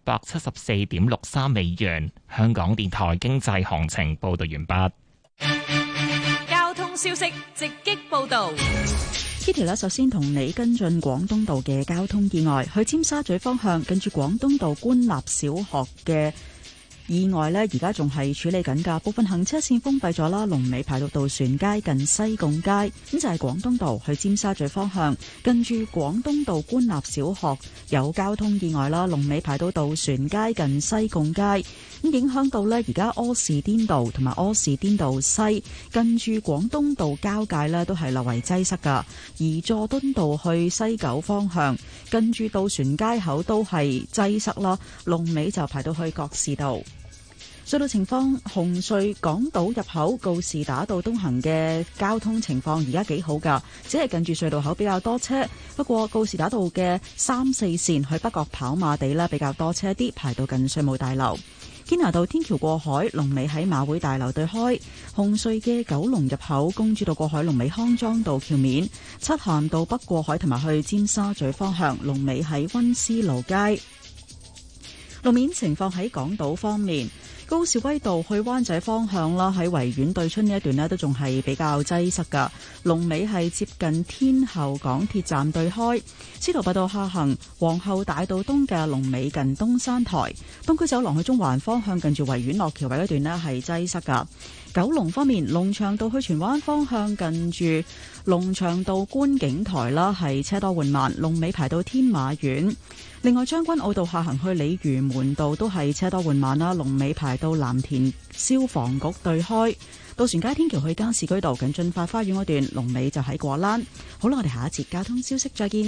1774.63美元。香港電台經濟行情報道完畢。 交通消息直擊報道。 Kitty 咧，首先同你跟進廣東道嘅交通意外，去尖沙咀方向，近住廣東道官立小學嘅意外呢，而家仲係處理緊㗎，部分行車線封閉咗啦，龍尾排到渡船街近西貢街，咁就係廣東道去尖沙咀方向，近住廣東道官立小學有交通意外啦，龍尾排到渡船街近西貢街，咁影響到呢，而家柯士甸道同埋柯士甸道西近住廣東道交界呢都係略為擠塞㗎，而佐敦道去西九方向近住渡船街口都係擠塞啦，龍尾就排到去覺士道。隧道情況：紅隧港島入口告士打道東行嘅交通情況而家幾好㗎，只係近住隧道口比較多車。不過告士打道嘅3、4線去北角跑馬地啦，比較多車啲，排到近稅務大樓。堅拿道天橋過海，龍尾喺馬會大樓對開。紅隧嘅九龍入口公主道過海，龍尾康莊道橋面。漆咸道北過海同埋去尖沙咀方向，龍尾喺溫思勞街。路面情況喺港島方面。高士威道去灣仔方向啦，喺維園對出呢一段呢都仲係比較擠塞噶。龍尾係接近天后港鐵站對開。司徒拔道下行皇后大道東嘅龍尾近東山台。東區走廊去中環方向近住維園落橋位嗰段呢係擠塞噶。九龍方面，龍翔道去荃灣方向近住龍翔道觀景台啦，係車多緩慢，龍尾排到天馬苑。另外，將軍澳道下行去鯉魚門道都係車多緩慢啦，龍尾排到藍田消防局對開。渡船街天橋去加士居道近駿發花園嗰段，龍尾就喺果欄。好啦，我哋下一節交通消息再見。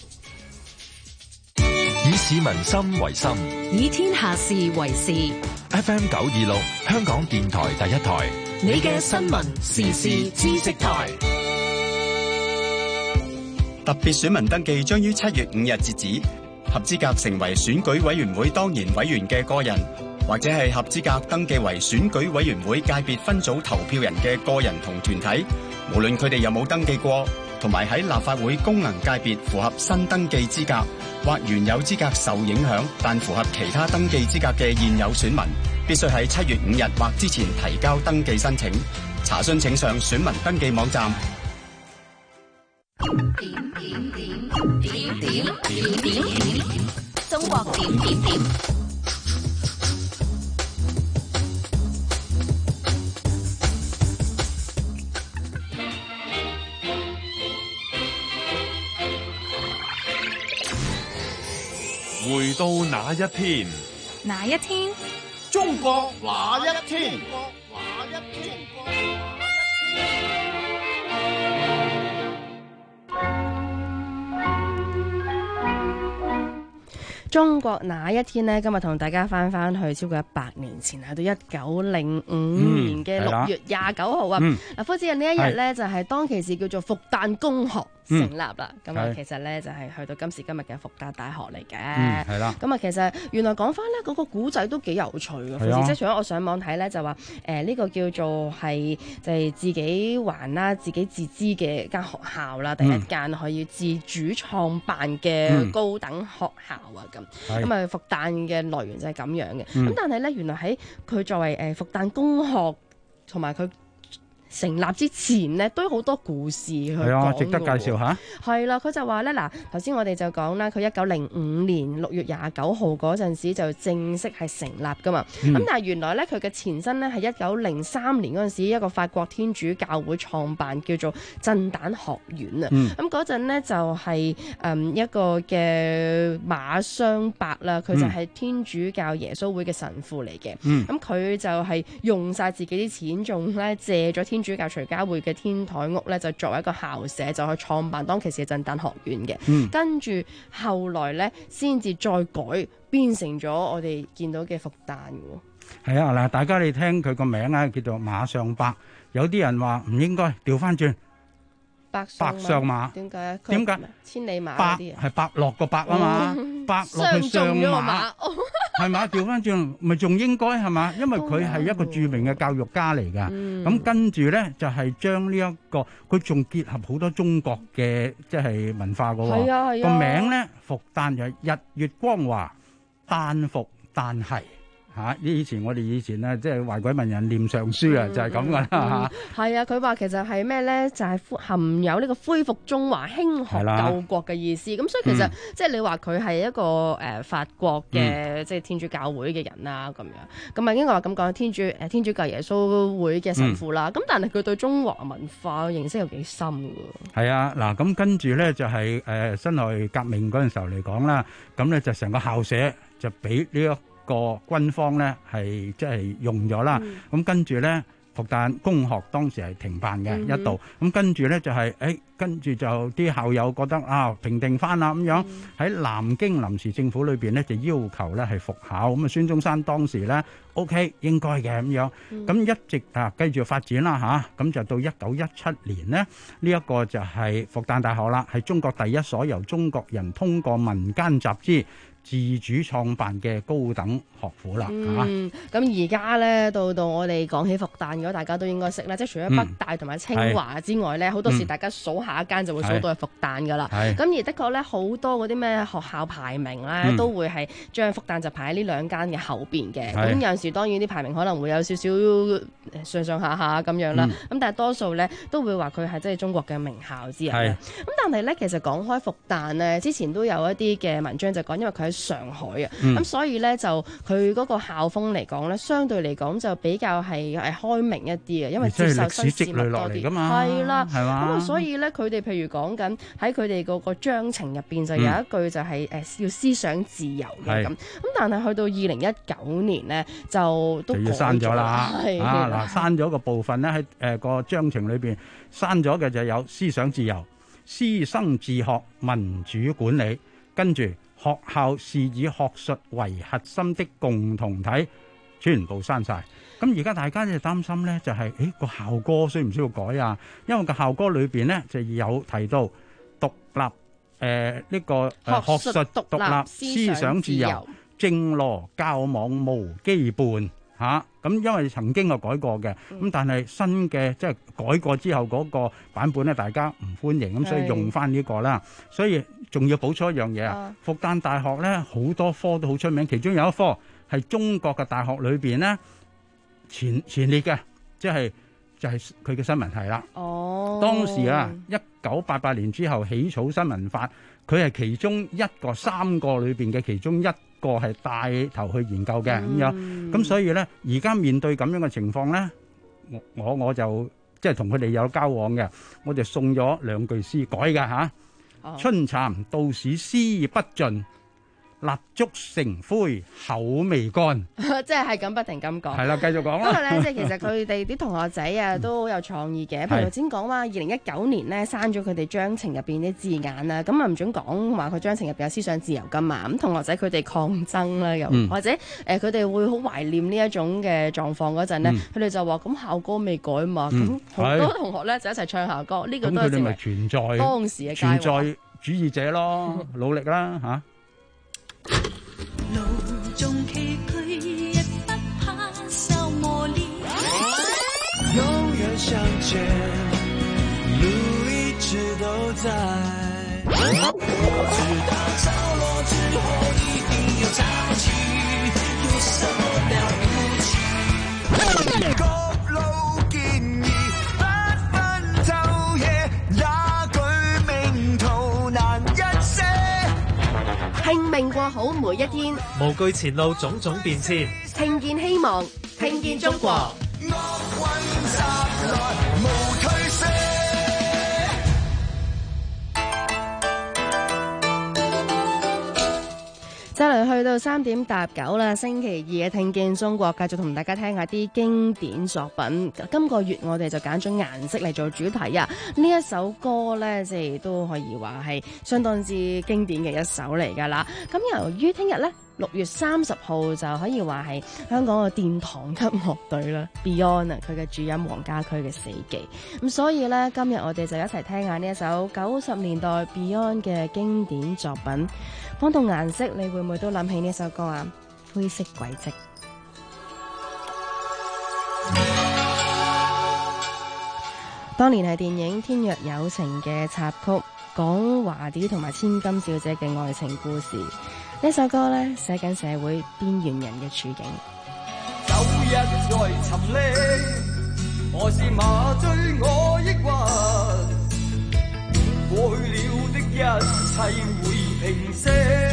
以市民心為心， 以天下事為事。 FM 926，香港電台第一台， 你嘅新聞時事知識台。 特別選民登記將於7月5日截止。合資格成為選舉委員會當然委員嘅個人，或者係合資格登記為選舉委員會界別分組投票人嘅個人同團體，無論佢哋有冇登記過，同埋喺立法會功能界別符合新登記資格，或原有資格受影響但符合其他登記資格嘅現有選民，必須喺7月5日或之前提交登記申請。查詢請上選民登記網站。 中國點點點。 回到那一天？ 哪一天？ 中國那一天？ 中國那一天呢？今日同大家翻去超過100年前，去到1905年嘅6月29號啊！嗱，夫子呢一日呢，就係當其時叫做復旦公學成立啦。咁啊，其實呢，就係去到今時今日嘅復旦大學嚟嘅。係啦。咁啊，其實原來講翻呢嗰個古仔都幾有趣嘅。即係除咗我上網睇呢，就話呢個叫做係就係自己還啦、自己自資嘅間學校啦，第一間可以自主創辦嘅高等學校啊咁。咁啊，復旦嘅來源就係咁樣嘅。咁但係咧，原來喺佢作為復旦公學同埋佢成立之前呢，都有好多故事去講嘅。係啊，值得介紹下。係啦，佢就話咧，嗱，頭先我哋就講啦，佢1905年6月29號嗰陣時就正式係成立噶嘛。咁但係原來咧，佢嘅前身呢，係1903年嗰陣時一個法國天主教會創辦叫做震旦學院啊。咁嗰陣呢，就係一個嘅馬雙伯啦，佢就係天主教耶穌會嘅神父嚟嘅。咁佢就係用晒自己啲錢，仲咧借咗天主教徐家匯嘅天台屋咧，就作為一個校舍，就去創辦當其時嘅震旦學院嘅。跟住後來咧，先至再改變成咗我哋見到嘅復旦嘅。 係啊，嗱，大家你聽佢個名啊，叫做馬上伯。有啲人話唔應該調翻轉，伯上馬。點解啊？點解？千里馬嗰啲啊？係伯樂個伯啊嘛，伯樂去上馬。係嘛？調翻轉咪仲應該係嘛？因為佢係一個著名嘅教育家嚟㗎。咁跟住咧就係將呢一個，佢仲結合好多中國嘅即係文化㗎喎。係啊係啊。個名咧復旦就係日月光華，旦復旦係。以前我哋以前咧，即係壞鬼文人念尚書啊，就係咁噶啦嚇。係啊，佢話其實係咩咧？就係含有呢個恢復中華、興學救國嘅意思。咁所以其實即係你話佢係一個法國嘅即係天主教會嘅人啦，咁樣。咁啊應該話咁講，天主教耶穌會嘅神父啦。咁但係佢對中華文化嘅認識有幾深㗎？係啊，嗱咁跟住咧就係辛亥革命嗰陣時候嚟講啦，咁咧就成個校舍就俾呢一個軍方咧係即係用咗啦，咁跟住咧復旦公學當時係停辦嘅一度，咁跟住咧就係跟住就啲校友覺得平定翻啦咁樣，喺南京臨時政府裏邊咧就要求咧係復考，咁啊孫中山當時咧 OK 應該嘅咁樣，咁一直繼續發展啦嚇，咁就到1917年呢，呢一個就係復旦大學啦，係中國第一所由中國人通過民間集資自主創辦嘅高等學府啦嚇。咁而家咧到我哋講起復旦，如果大家都應該識啦，即係除咗北大同埋清華之外咧，好多時大家數下一間就會數到係復旦噶啦。咁而的確咧，好多嗰啲咩學校排名咧，都會係將復旦就排喺呢兩間嘅後邊嘅。咁有陣時當然啲排名可能會有少少上上下下咁樣啦。咁但係多數咧都會話佢係即係中國嘅名校之一。咁但係咧，其實講開復旦咧，之前都有一啲嘅文章就講，因為佢喺上海啊，咁所以咧就佢嗰個校風嚟講咧，相對嚟講就比較係開明一啲嘅，因為接受新事物多啲。係啦，咁啊，所以咧佢哋譬如講緊喺佢哋嗰個章程入邊就有一句就係要思想自由嘅咁。咁但係去到2019年咧就都要刪咗啦。嗱，刪咗個部分咧喺個章程裏邊刪咗嘅就有思想自由、師生自學、民主管理，跟住學校是以學術為核心的共同體，全部刪晒。咁而家大家就擔心呢，就係個校歌需唔需要改啊？因為個校歌裏邊呢，就有提到獨立呢個學術獨立、思想自由、正羅教網無羈絆嚇。咁因為曾經有改過嘅，咁但係新嘅即係改過之後嗰個版本咧，大家唔歡迎，咁所以用翻呢個啦。所以仲要補充一樣嘢啊！復旦大學咧好多科都好出名，其中有一科係中國嘅大學裏邊咧前列嘅，就係佢嘅新聞系啦。哦，當時啊，1988年之後起草新聞法，佢係其中一個3個裏邊嘅其中一個係帶頭去研究嘅咁樣，咁所以咧而家面對咁樣嘅情況咧，我就即係同佢哋有交往嘅，我哋送咗2句詩改嘅嚇。春蠶道士詩不盡， 蠟燭成灰口未乾， 即係咁不停咁講。 係啦，繼續講啦。 因為咧，即係其實佢哋啲同學仔啊都好有創意嘅。譬如頭先講話2019年咧刪咗佢哋章程入邊啲字眼啦，咁啊唔準講話佢章程入邊有思想自由㗎嘛。咁同學仔佢哋抗爭啦，又或者佢哋會好懷念呢一種嘅狀況嗰陣咧，佢哋就話咁校歌未改嘛，咁好多同學咧就一齊唱校歌，呢個都係成為當時嘅存在主義者咯，努力啦嚇。 路縱崎嶇，亦不怕受磨練。永遠向前，路一直都在。我知道潮落之後一定有潮起，有什麼了不起？各路建議，不分晝夜，也舉命途難一些。 拼命過好每一天， 無懼前路種種變遷， 聽見希望，聽見中國。就嚟去到3點搭9啦，星期二嘅聽見中國，繼續同大家聽下啲經典作品。今個月我哋就揀咗顏色嚟做主題啊！呢一首歌呢，即係都可以話係相當之經典嘅一首嚟㗎啦。咁由於聽日呢，6月30號就可以話係香港嘅殿堂級樂隊啦 Beyond 啊，佢嘅主音黃家駒嘅死忌。咁所以呢，今日我哋就一齊聽下呢一首90年代 Beyond 嘅經典作品。講到顏色，你會唔會都諗起呢首歌啊？灰色軌跡。當年係電影《天若有情》嘅插曲，講華弟同埋千金小姐嘅愛情故事。呢首歌呢，寫緊社會邊緣人嘅處境。 走一再沉溺，何時麻醉我抑鬱？過去了的一切會平息，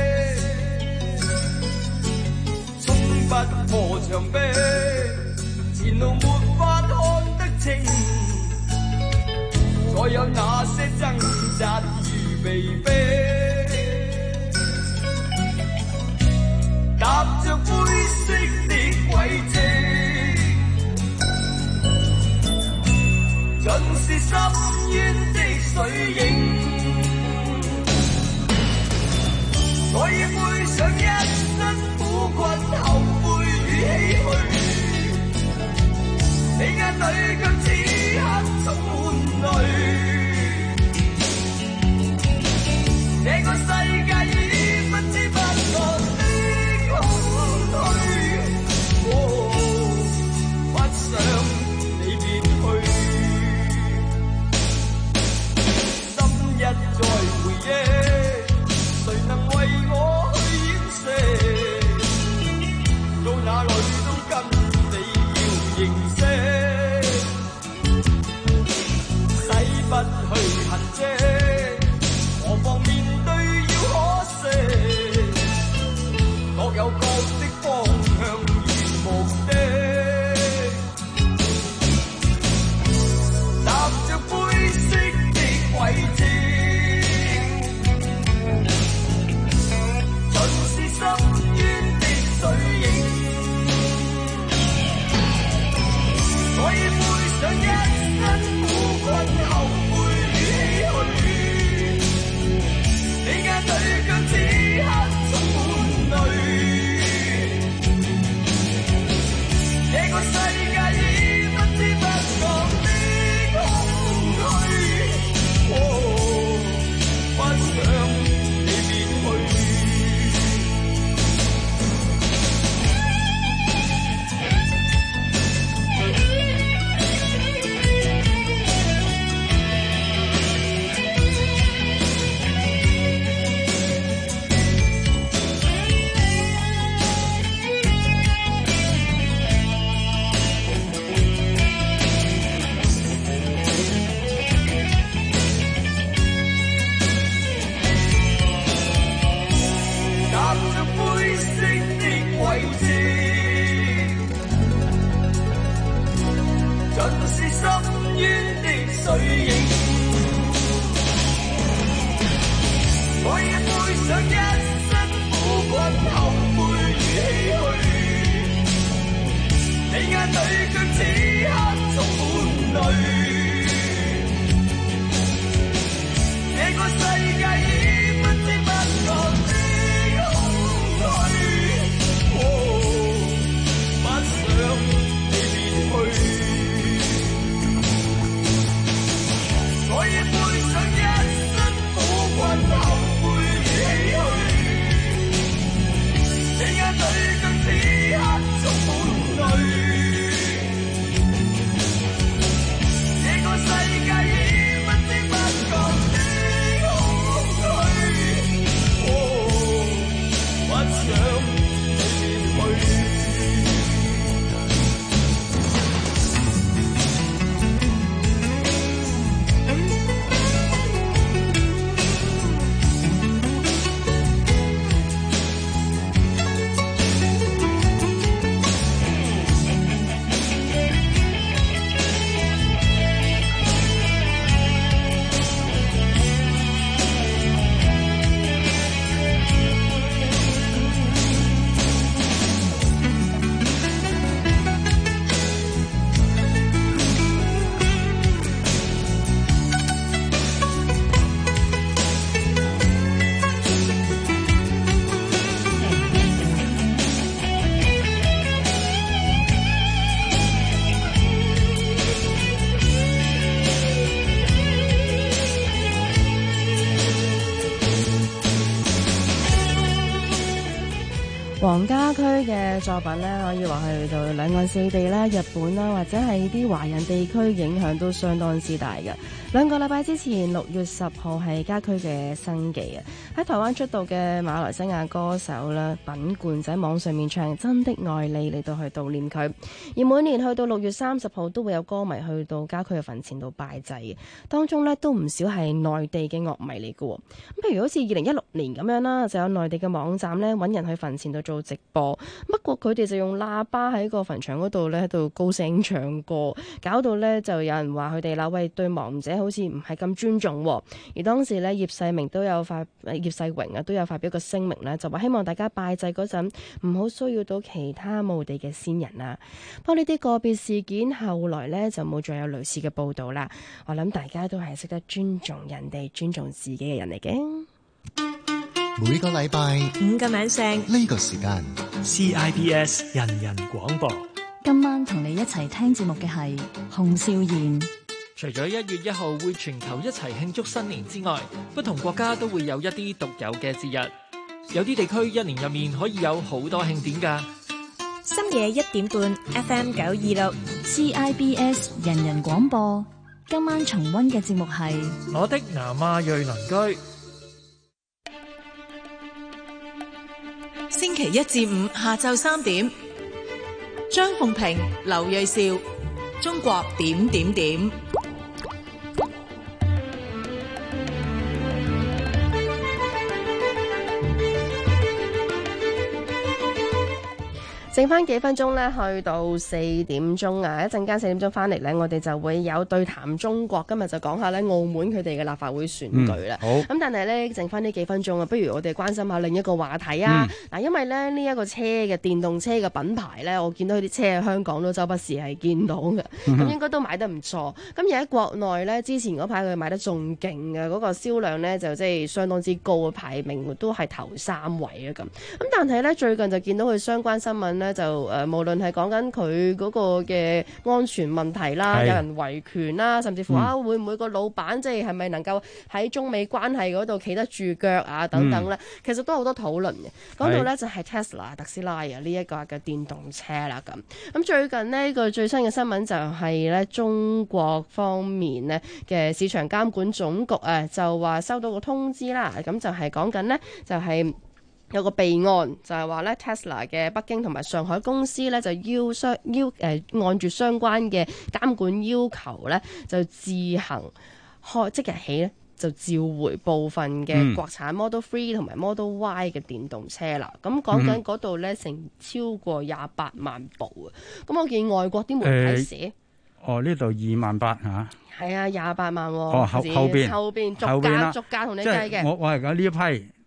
衝不破牆壁，前路沒法看得清，再有那些掙扎如被逼，踏着灰色的軌跡，盡是深淵的水影。我已背上一身苦困、後悔與唏噓，你眼裏卻此刻充滿淚。這個世界已不知不覺的空虛，不想你別去，心一再回憶。誰能為我去掩飾？到哪裏都跟你要認識，誓不眼裏卻此刻充滿淚。這個世界已不知不覺的空虛，不想你別去。我已背上一身苦困後悔與唏噓，這眼淚卻此刻充滿淚。這個世界已不知不覺的空虛，不想你別去。 黃家駒嘅作品呢，可以話係對兩岸四地啦、日本啦，或者係啲華人地區影響都相當之大嘅。2個禮拜之前，6月10號係家駒嘅生忌啊！喺台灣出道嘅馬來西亞歌手啦，品冠在網上面唱《真的愛你》嚟到去悼念佢。而每年去到6月30號都會有歌迷去到家駒嘅墳前度拜祭嘅，當中呢都唔少係內地嘅樂迷嚟嘅。咁譬如好似2016年咁樣啦，就有內地嘅網站呢揾人去墳前度做直播，不過佢哋就用喇叭喺個墳場嗰度呢喺度高聲唱歌，搞到呢就有人話佢哋啦，喂，對亡者好似唔係咁尊重。而當時呢葉世榮都有發表個聲明呢，就話希望大家拜祭嗰陣唔好騷擾到其他墓地嘅先人啊。不過呢啲個別事件後來呢就冇再有類似嘅報導啦。我諗大家都係識得尊重人哋、尊重自己嘅人嚟嘅。 每個禮拜 5個晚上呢個時間 CIBS 人人廣播。 今晚同你一齊聽節目嘅係洪少賢。 除咗1月1號會全球一齊慶祝新年之外，不同國家都會有一啲獨有嘅節日。有啲地區一年入面可以有好多慶典㗎。 深夜1點半 FM 926 CIBS 人人廣播。今晚重溫嘅節目係我的南亞裔鄰居。 星期1至5下晝3點，張鳳平、劉銳紹，中國點點點。 剩翻幾分鐘咧，去到4點鐘啊！一陣間4點鐘翻嚟咧，我哋就會有對談中國。今日就講下咧澳門佢哋嘅立法會選舉啦。好。咁但係咧，剩翻呢幾分鐘啊，不如我哋關心下另一個話題啊！嗱，因為咧呢一個車嘅電動車嘅品牌咧，我見到佢啲車喺香港都周不時係見到嘅，咁應該都賣得唔錯。咁而喺國內咧，之前嗰排佢賣得仲勁嘅，嗰個銷量咧就即係相當之高嘅，排名都係頭3位啊咁。咁但係咧最近就見到佢相關新聞咧就無論係講緊佢嗰個嘅安全問題啦，有人維權啦，甚至乎會唔會個老闆即係咪能夠喺中美關係嗰度企得住腳啊等等咧，其實都好多討論嘅。講到咧就係 Tesla 特斯拉啊呢一個嘅電動車啦咁。咁最近呢個最新嘅新聞就係咧中國方面呢嘅市場監管總局就話收到個通知啦，咁就係講緊呢就係有個備案，就係話咧 Tesla 嘅北京同埋上海公司咧就按住相關嘅監管要求咧，就自行即日起咧就召回部分嘅國產 Model 3同埋 Model Y 嘅電動車啦。咁講緊嗰度咧成超過28萬部啊！咁我見外國啲媒體寫， 呢度28,000嚇。 係啊，28萬喎。 後邊逐價同你計嘅。 我係講呢一批。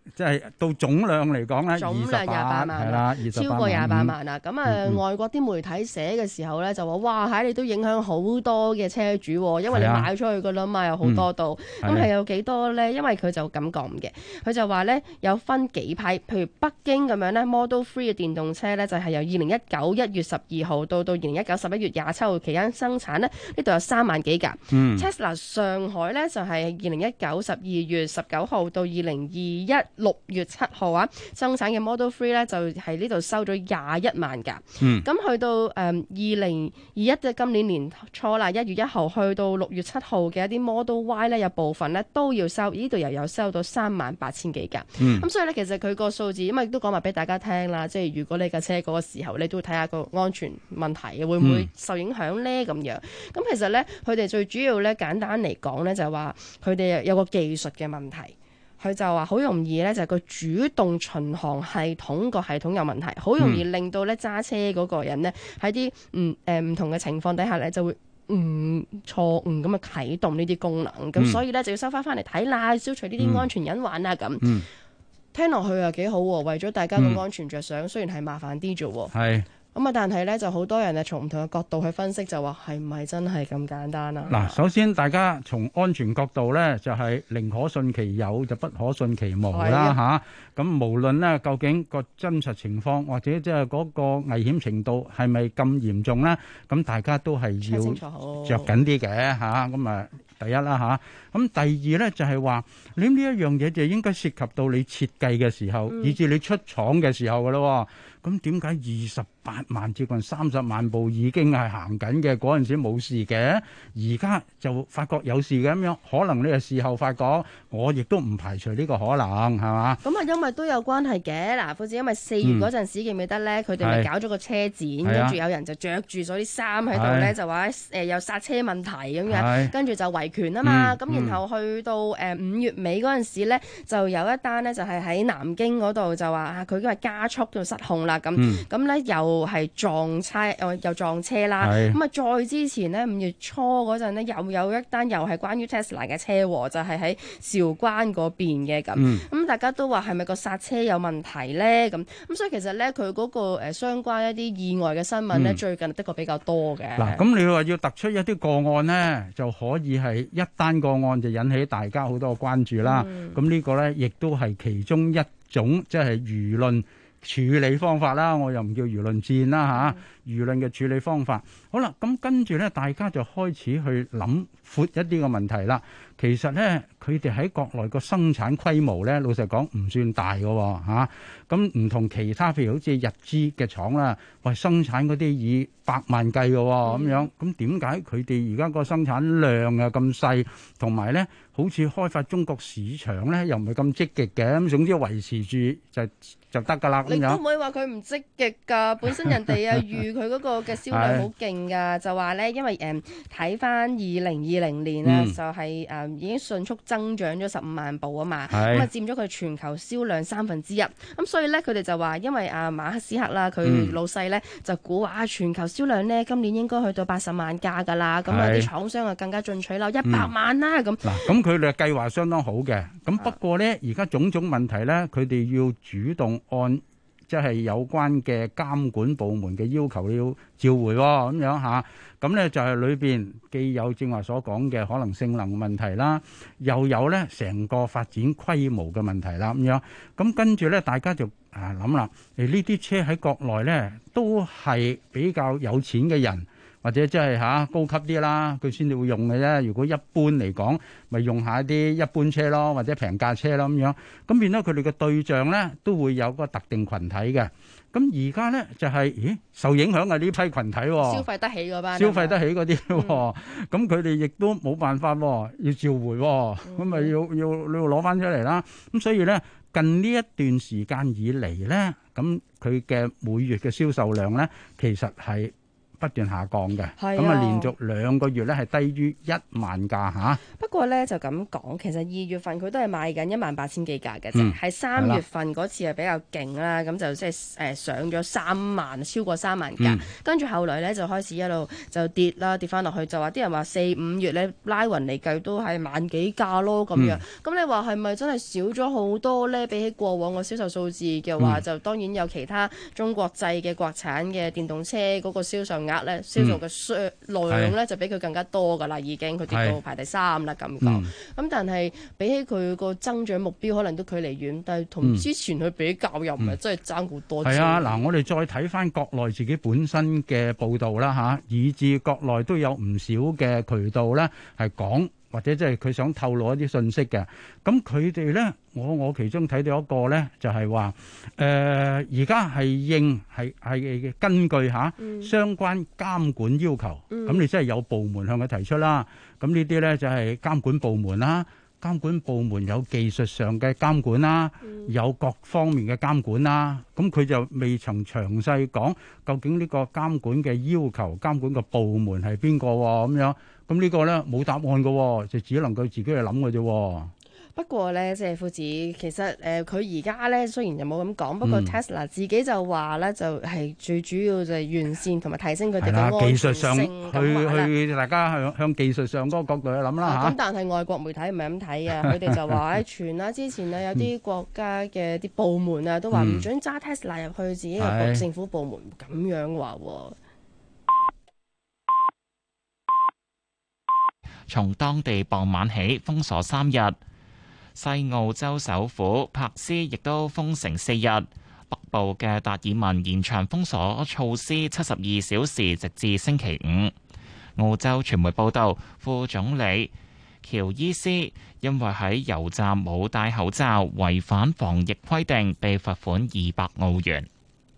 即係到總量嚟講咧， 總量28萬係啦， 超過28萬啦。咁外國啲媒體寫嘅時候咧就話：哇，喺你都影響好多嘅車主，因為你賣出去噶啦嘛，有好多度。咁係有幾多咧？因為佢就咁講嘅，佢就話咧有分幾批，譬如北京咁樣咧 Model 3嘅電動車咧就係由2019 1月12號到2019 11月27號期間生產咧，呢度有3萬幾架。Tesla 上海咧就係2019 12月19號到2021 6月7號啊，生產嘅 Model 3咧就係呢度收咗21萬架。咁去到2021嘅今年年初啦，1月1號去到6月7號嘅一啲 Model Y 咧，有部分咧都要收，呢度又有收到38,000幾架。咁所以咧，其實佢個數字，因為都講埋俾大家聽啦，即係如果你架車嗰個時候，你都會睇下個安全問題會唔會受影響咧咁樣。咁其實咧，佢哋最主要咧簡單嚟講咧，就係話佢哋有個技術嘅問題。佢就話好容易咧，就係個主動巡航系統個系統有問題，好容易令到咧揸車嗰個人咧喺啲唔同嘅情況底下咧就會錯誤咁去啟動呢啲功能，咁所以咧就要收翻嚟睇啦，消除呢啲安全隱患啦咁。聽落去又幾好喎，為咗大家嘅安全着想，雖然係麻煩啲啫喎。係。咁啊，但係咧就好多人從唔同嘅角度去分析，就話係唔係真係咁簡單啊？ 嗱，首先大家從安全角度咧，就係寧可信其有，就不可信其無啦嚇。咁無論咧究竟個真實情況或者即係嗰個危險程度係咪咁嚴重咧，咁大家都係要着緊啲嘅嚇。咁啊，第一啦嚇。咁第二咧就係話，你呢一樣嘢就應該涉及到你設計嘅時候，以至你出廠嘅時候噶咯。咁點解28萬接近30萬部已經係行緊嘅嗰陣時冇事嘅，而家就發覺有事嘅咁樣？可能你係事後發覺，我亦都唔排除呢個可能，係嘛？ 咁啊，因為都有關係嘅。嗱，好似因為4月嗰陣時記唔記得咧？佢哋咪搞咗個車展，跟住有人就着住咗啲衫喺度咧，就話有剎車問題咁樣，跟住就維權啊嘛。咁然後去到5月尾嗰陣時咧，就有一單咧，就係喺南京嗰度就話佢因為加速到失控啦。咁咧又係撞車啦，咁啊再之前咧5月初嗰陣咧又有一單又係關於 Tesla 嘅車禍，就係喺韶關嗰邊嘅咁大家都話係咪個剎車有問題咧咁所以其實咧佢嗰個相關一啲意外嘅新聞咧最近的確比較多嘅。 嗱，咁你話要突出一啲個案咧，就可以係一單個案就引起大家好多關注啦。咁呢個咧亦都係其中一種即係輿論處理方法啦，我又唔叫輿論戰啦嚇，輿論嘅處理方法。好啦，咁跟住咧，大家就開始去諗闊一啲嘅問題啦。其實咧，佢哋喺國內個生產規模咧，老實講唔算大嘅喎嚇。咁唔同其他，譬如好似日資嘅廠啦，喂，生產嗰啲以百萬計嘅喎咁樣。咁點解佢哋而家個生產量又咁細，同埋咧好似開發中國市場咧又唔係咁積極嘅？咁總之維持住就得㗎啦。 你都唔可以話佢唔積極㗎，本身人哋預佢嗰個嘅銷量好勁㗎，就話咧，因為睇翻2020年咧就係已經迅速增長咗15萬部啊嘛，咁啊佔咗佢全球銷量1/3。咁所以咧佢哋就話，因為馬克思克啦，佢老細咧就估話全球銷量咧今年應該去到80萬架㗎啦，咁有啲廠商啊更加進取啦，100萬啦咁。嗱， 咁佢哋計劃相當好嘅，咁不過咧而家種種問題咧，佢哋要主動按即係有關嘅監管部門嘅要求要召回咁樣嚇，咁咧就係裏邊既有正話所講嘅可能性能問題啦，又有咧成個發展規模嘅問題啦咁樣。咁跟住咧，大家就諗啦，呢啲車喺國內咧都係比較有錢嘅人，或者即係高級啲啦，佢先至會用嘅啫。如果一般嚟講，咪用下一啲一般車咯，或者平價車咯咁樣。咁變咗佢哋嘅對象咧，都會有個特定群體嘅。咁而家咧就係，受影響嘅呢批群體， 消費得起嗰班， 消費得起嗰啲。咁佢哋亦都冇辦法，要召回，咁咪要攞翻出嚟啦。咁所以咧，近呢一段時間以嚟咧，咁佢嘅每月嘅銷售量咧，其實係不斷下降嘅，咁啊連續2個月咧係低於1萬架嚇。 不過咧就咁講，其實2月份佢都係賣緊18000幾架嘅啫，係3月份嗰次係比較勁啦，咁就即係上咗3萬，超過3萬架，跟住後來咧就開始一路就跌啦，跌翻落去，就話啲人話4、5月咧拉勻嚟計都係萬幾架咯咁樣。咁你話係咪真係少咗好多咧？比起過往個銷售數字嘅話，就當然有其他中國製嘅國產嘅電動車嗰個銷售額咧，銷售嘅量咧就比佢更加多㗎啦，已經佢跌到排第3啦咁講。咁但係比起佢個增長目標，可能都距離遠，但係同之前去比較又唔係真係爭好多。 係啊，嗱，我哋再睇翻國內自己本身嘅報導啦嚇，以至國內都有唔少嘅渠道咧係講，或者即係佢想透露一啲信息嘅。咁佢哋咧，我其中睇到一個咧，就係話而家係根據相關監管要求，咁你真係有部門向佢提出啦。咁呢啲咧就係監管部門啦，監管部門有技術上嘅監管啦，有各方面嘅監管啦。咁佢就未曾詳細講究竟呢個監管嘅要求、監管嘅部門係邊個喎咁樣。咁呢個咧冇答案嘅，就只能夠自己去諗嘅啫。 不過咧，即係夫子，其實佢而家咧雖然又冇咁講，不過 Tesla 自己就話咧，就係最主要就係完善同埋提升佢哋嘅安全性。技術上去大家向技術上嗰個角度去諗啦嚇。咁但係外國媒體唔係咁睇啊，佢哋就話傳啦，之前有啲國家嘅啲部門啊，都話唔準揸 Tesla 入去自己嘅政府部門咁樣話喎。 從當地傍晚起封鎖3日。西澳洲首府珀斯亦都封城4日，北部嘅達爾文延長封鎖措施72小時，直至星期5。澳洲傳媒報道，副總理喬伊斯因為喺油站冇戴口罩，違反防疫規定，被罰款200澳元。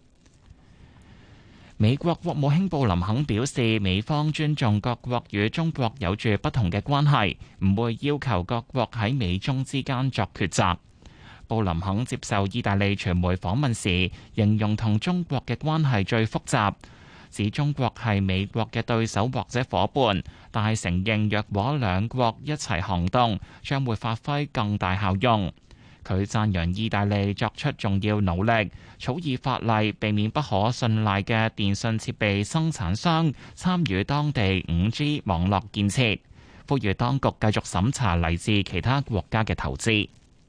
美國國務卿布林肯表示，美方尊重各國與中國有住不同嘅關係，唔會要求各國喺美中之間作抉擇。布林肯接受意大利傳媒訪問時，形容同中國嘅關係最複雜，指中國係美國嘅對手或者夥伴，但係承認若果兩國一齊行動，將會發揮更大效用。佢讚揚意大利作出重要努力，草擬法例，避免不可信賴嘅電信設備生產商參與當地5G 網絡建設，呼籲當局繼續審查嚟自其他國家嘅投資。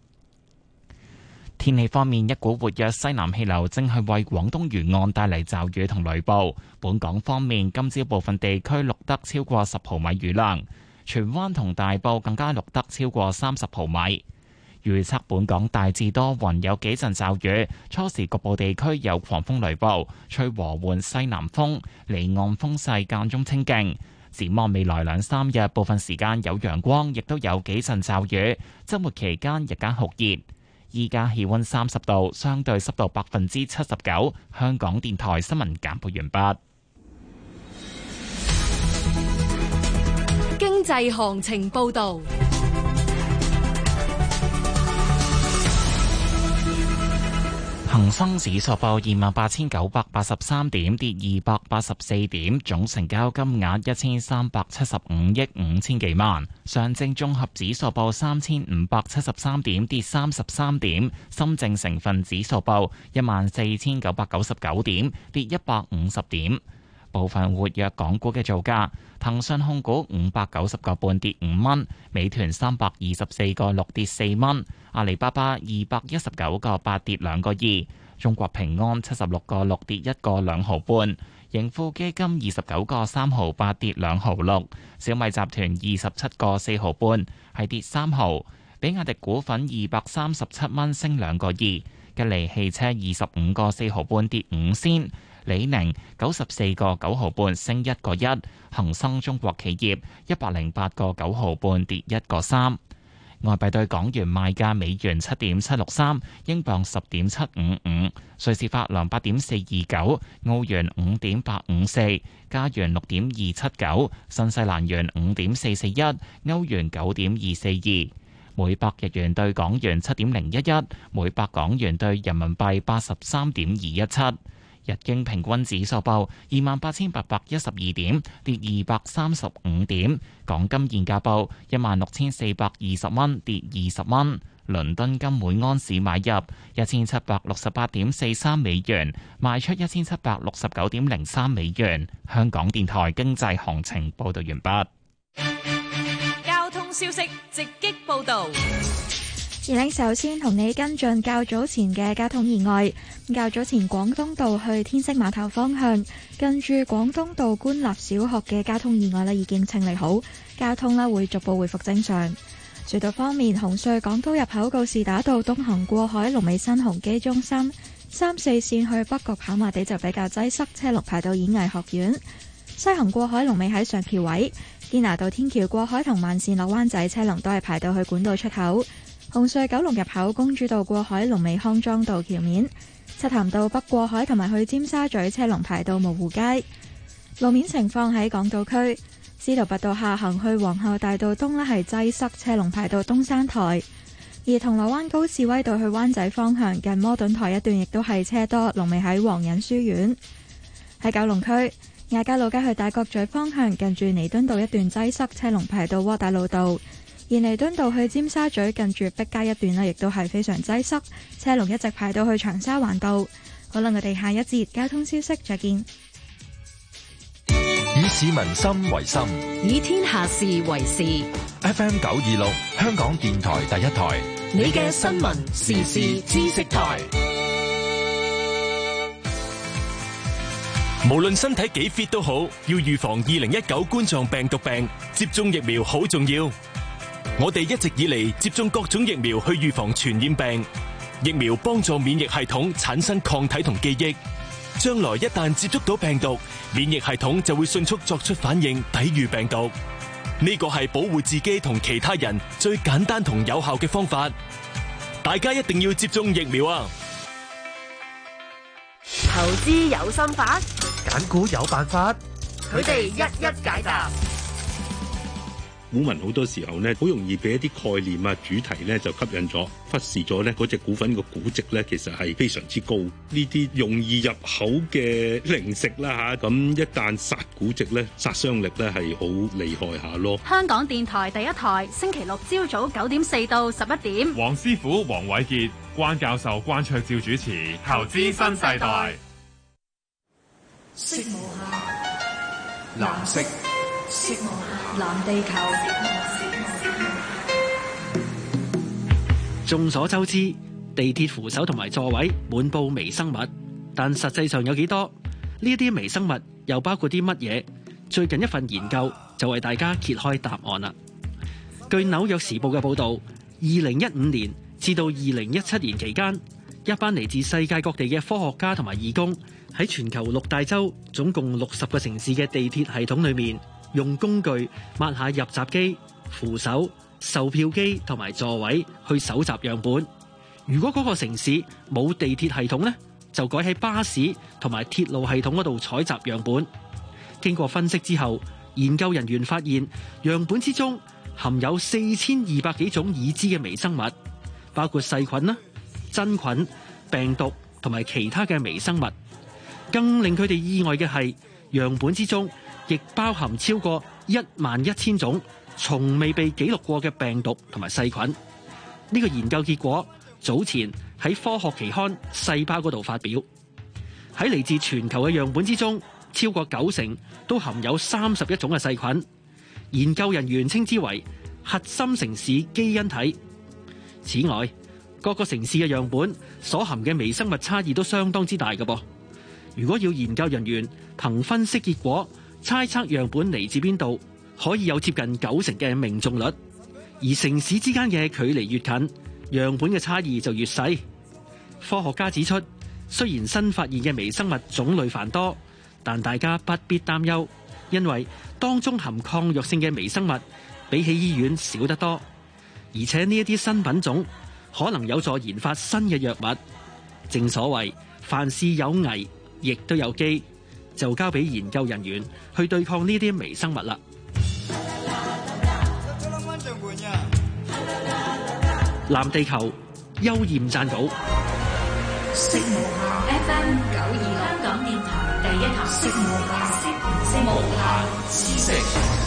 天氣方面，一股活躍西南氣流正係為廣東沿岸帶嚟驟雨同雷暴。本港方面，今朝部分地區錄得超過10毫米雨量，荃灣同大埔更加錄得超過30毫米。預測本港大致多雲，有幾陣驟雨，初時局部地區有狂風雷暴，吹和緩西南風，離岸風勢間中清勁。展望未來2、3日，部分時間有陽光，亦都有幾陣驟雨。週末期間日間酷熱。依家氣溫30度，相對濕度79%。香港電台新聞簡報完畢。 經濟行情報道。 恒生指數報28,983點，跌284點，總成交金額1375億5千幾萬。上證綜合指數報3573點，跌33點。深證成分指數報14,999點，跌150點。部分活躍港股嘅造價：騰訊控股590個半跌5蚊，美團324個6跌4蚊，阿里巴巴219個8跌2個2，中國平安76個6跌1個2毫半，盈富基金29個3毫8跌2毫6，小米集團27個4毫半係跌3毫，比亞迪股份237蚊升2個2，吉利汽車25個4毫半跌5仙。李寧94個9毫半升1個1，恒生中國企業108個9毫半跌1個3。外幣對港元賣價：美元7.763，英鎊10.755，瑞士法郎8.429，澳元5.854，加元6.279，新西蘭元5.441，歐元9.242。每百日元對港元7.011，每百港元對人民幣83.217。 日經平均指數報28,812點，跌235點。港金現價報16,420蚊，跌20蚊。倫敦金每安士買入1768.43美元，賣出1769.03美元。香港電台經濟行情報道完畢。 交通消息直擊報道。 而領首先同你跟進較早前嘅交通意外。較早前廣東道去天星碼頭方向，近住廣東道官立小學嘅交通意外已經清理好，交通會逐步恢復正常。隧道方面，紅隧港島入口告士打道東行過海，龍尾新鴻基中心；3、4線去北角跑馬地就比較擠塞，車龍排到演藝學院；西行過海龍尾喺上橋位，堅拿道天橋過海同慢線落灣仔車龍都係排到去管道出口。紅隧九龍入口公主道過海龍尾康莊道橋面，漆咸道北過海同埋去尖沙咀車龍排到蕪湖街。路面情況喺港島區。司徒拔道下行去皇后大道東係擠塞，車龍排到東山台；而銅鑼灣高士威道去灣仔方向近摩頓台一段亦都係車多，龍尾喺皇仁書院。喺九龍區亞皆老街去大角咀方向近住彌敦道一段擠塞，車龍排到窩打老道；而彌敦道去尖沙咀近住碧街一段亦都係非常擠塞，車龍一直排到去長沙灣道。好啦，我哋下一節交通消息再見。 以市民心為心， 以天下事為事。 FM 926，香港電台第一台， 你嘅新聞時事知識台。 無論身體幾 fit 都好，要預防2019冠狀病毒病，接種疫苗好重要。我哋一直以嚟接種各種疫苗去預防傳染病，疫苗幫助免疫系統產生抗體同記憶。將來一旦接觸到病毒，免疫系統就會迅速作出反應，抵禦病毒。呢個係保護自己同其他人最簡單同有效嘅方法。大家一定要接種疫苗啊！ 投資有心法， 揀股有辦法， 佢哋一一解答。 股民好多時候呢，好容易俾一啲概念啊、主題呢就吸引咗，忽視咗呢嗰隻股份個估值呢，其實係非常之高。呢啲容易入口嘅零食啦嚇，咁一旦殺估值呢，殺傷力呢係好厲害下咯。 香港電台第一台，星期六朝早9點4到11點。 黃師傅黃偉傑、關教授關卓照主持《投資新世代》。 色無限， 藍色。 色無限，藍地球。 眾所周知，地鐵扶手同埋座位滿布微生物，但實際上有幾多？呢啲微生物又包括啲乜嘢？最近一份研究就為大家揭開答案啦。據紐約時報嘅報導，2015年至到2017年期間，一班嚟自世界各地嘅科學家同埋義工喺全球6大洲總共60個城市嘅地鐵系統裏面，用工具抹下入閘機、扶手、售票機同埋座位去搜集樣本。如果嗰個城市冇地鐵系統呢，就改喺巴士同埋鐵路系統嗰度採集樣本。經過分析之後，研究人員發現樣本之中含有4200幾種已知嘅微生物，包括細菌啦、真菌、病毒同埋其他嘅微生物。更令佢哋意外嘅係，樣本之中亦包含超過11000種從未被記錄過嘅病毒同埋細菌。呢個研究結果早前喺科學期刊《細胞》嗰度發表。喺嚟自全球嘅樣本之中，超過90%都含有31種嘅細菌。研究人員稱之為核心城市基因體。此外，各個城市嘅樣本所含嘅微生物差異都相當之大嘅噃。如果要研究人員憑分析結果猜測樣本嚟自邊度，可以有接近90%嘅命中率。而城市之間嘅距離越近，樣本嘅差異就越細。科學家指出，雖然新發現嘅微生物種類繁多，但大家不必擔憂，因為當中含抗藥性嘅微生物比起醫院少得多。而且呢一啲新品種可能有助研發新嘅藥物。正所謂凡事有危亦都有機，就交俾研究人員去對抗呢啲微生物啦。藍地球邱焱撰稿。 FM 926 港電台第一台，識無限，無限知識。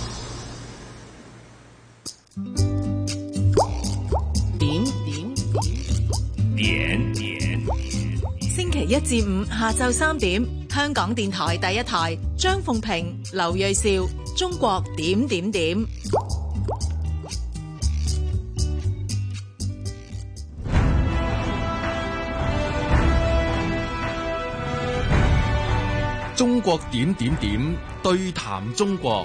點。星期一至五下晝3點，香港電台第一台，張鳳平、劉銳紹，中國點點點。 中國點點點，對談中國。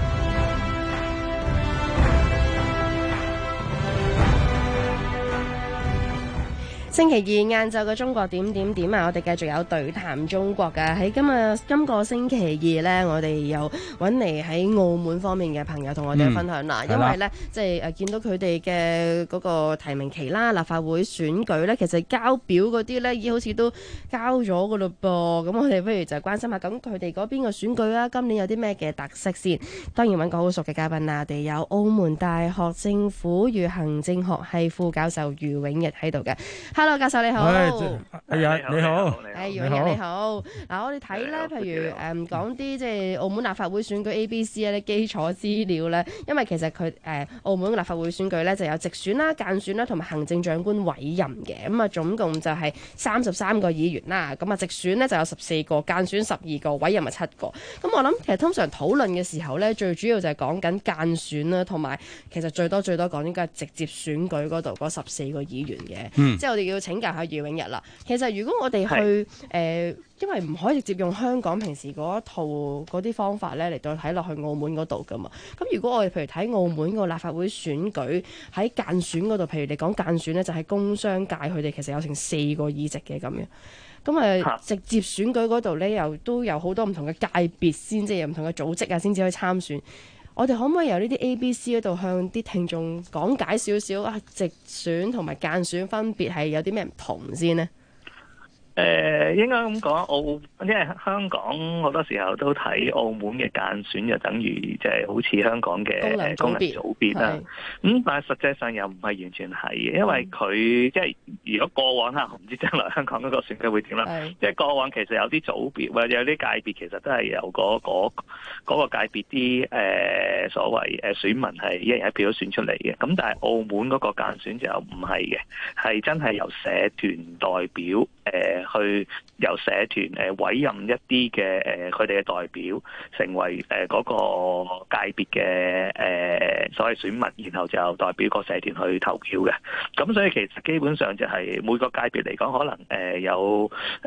星期二晏晝嘅中國點點點啊，我哋繼續有對談中國㗎。喺今個星期二呢，我哋又揾嚟喺澳門方面嘅朋友同我哋分享啦。因為呢，即係見到佢哋嘅嗰個提名期啦，立法會選舉呢，其實交表嗰啲呢，已經好似都交咗㗎嘞噃。咁我哋不如就關心下，咁佢哋嗰邊嘅選舉啦，今年有啲咩嘅特色先？當然揾個好熟嘅嘉賓啦，我哋有澳門大學政府與行政學系副教授余永逸喺度嘅。Hello， 教授你好。 你好。 余永逸你好。嗱，我哋睇咧，譬如講啲即係澳門立法會選舉 ABC 咧基礎資料咧，因為其實佢澳門立法會選舉咧就有直選啦、間選啦同埋行政長官委任嘅，咁啊總共就係33個議員啦，咁啊直選咧就有14個，間選12個，委任係7個。咁我諗其實通常討論嘅時候咧，最主要就係講緊間選啦，同埋其實最多講應該係直接選舉嗰度嗰14個議員嘅，即係我哋要請教下余永逸啦。其實如果我哋去因為唔可以直接用香港平時嗰一套嗰啲方法咧嚟到睇落去澳門嗰度噶嘛。咁如果我哋譬如睇澳門個立法會選舉喺間選嗰度，譬如你講間選咧，就係工商界佢哋其實有成4個議席嘅咁樣。咁直接選舉嗰度咧，又都有好多唔同嘅界別先，即係有唔同嘅組織啊，先至可以參選。我哋可唔可以由呢啲 ABC 嗰度向啲聽眾講解少少啊？直選同埋間選分別係有啲咩唔同先呢？ 應該咁講，因為香港好多時候都睇澳門嘅間選，就等於即係好似香港嘅功能組別啦。但係實際上又唔係完全係嘅，因為佢即係如果過往我唔知將來香港嗰個選舉會點啦。即係過往其實有啲組別或者有啲界別，其實都係由嗰個界別啲所謂選民係一人一票都選出嚟嘅。咁但係澳門嗰個間選就唔係嘅，係真係由社團代表去由社團委任一啲嘅佢哋嘅代表成為嗰個界別嘅所謂選民，然後就代表個社團去投票嘅。咁所以其實基本上就係每個界別嚟講，可能有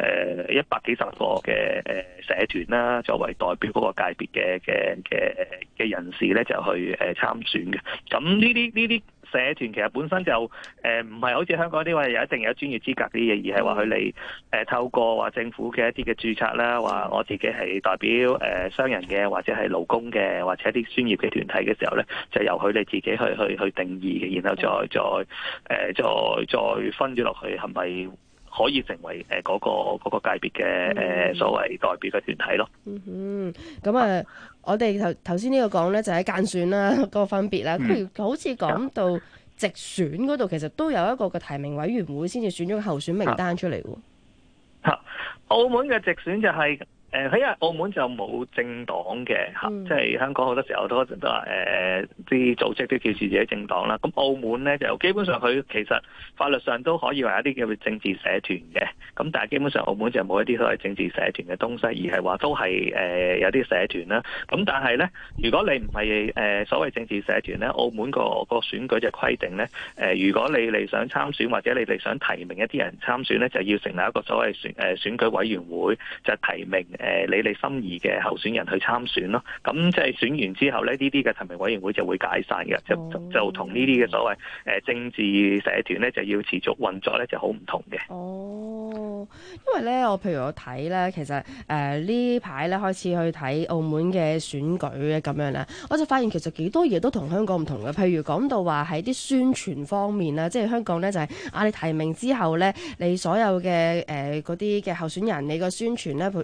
100幾十個嘅社團啦，作為代表嗰個界別嘅人士咧，就去參選嘅。咁呢啲社團其實本身就唔係好似香港啲話有一定有專業資格啲嘢，而係話佢哋透過話政府嘅一啲嘅註冊啦，話我自己係代表商人嘅，或者係勞工嘅，或者一啲專業嘅團體嘅時候咧，就由佢哋自己去定義嘅，然後再分咗落去係咪可以成為嗰個界別嘅所謂代表嘅團體咯。 咁我哋頭先呢個講咧就係間選啦，嗰個分別啦。譬如好似講到直選嗰度，其實都有一個嘅提名委員會先至選咗個候選名單出嚟喎。 澳門嘅直選就係因為澳門就冇政黨嘅即係香港好多時候都話啲組織都叫自己政黨啦。咁澳門咧就基本上佢其實法律上都可以話一啲叫政治社團嘅，咁但係基本上澳門就冇一啲所謂政治社團嘅東西，而係話都係有啲社團啦。咁但係咧，如果你唔係所謂政治社團咧，澳門個選舉就規定咧，如果你嚟想參選或者你哋想提名一啲人參選咧，就要成立一個所謂選舉委員會，就提名你哋心儀嘅候選人去參選咯。咁即係選完之後咧，呢啲嘅提名委員會就會解散嘅，就同呢啲嘅所謂政治社團咧就要持續運作咧就好唔同嘅。 因為咧譬如我睇咧，其實呢排咧開始去睇澳門嘅選舉咧咁樣咧，我就發現其實幾多嘢都同香港唔同嘅。譬如講到話喺啲宣傳方面啦，即係香港咧就係你提名之後咧，你所有嘅嗰啲嘅候選人，你個宣傳咧，譬如你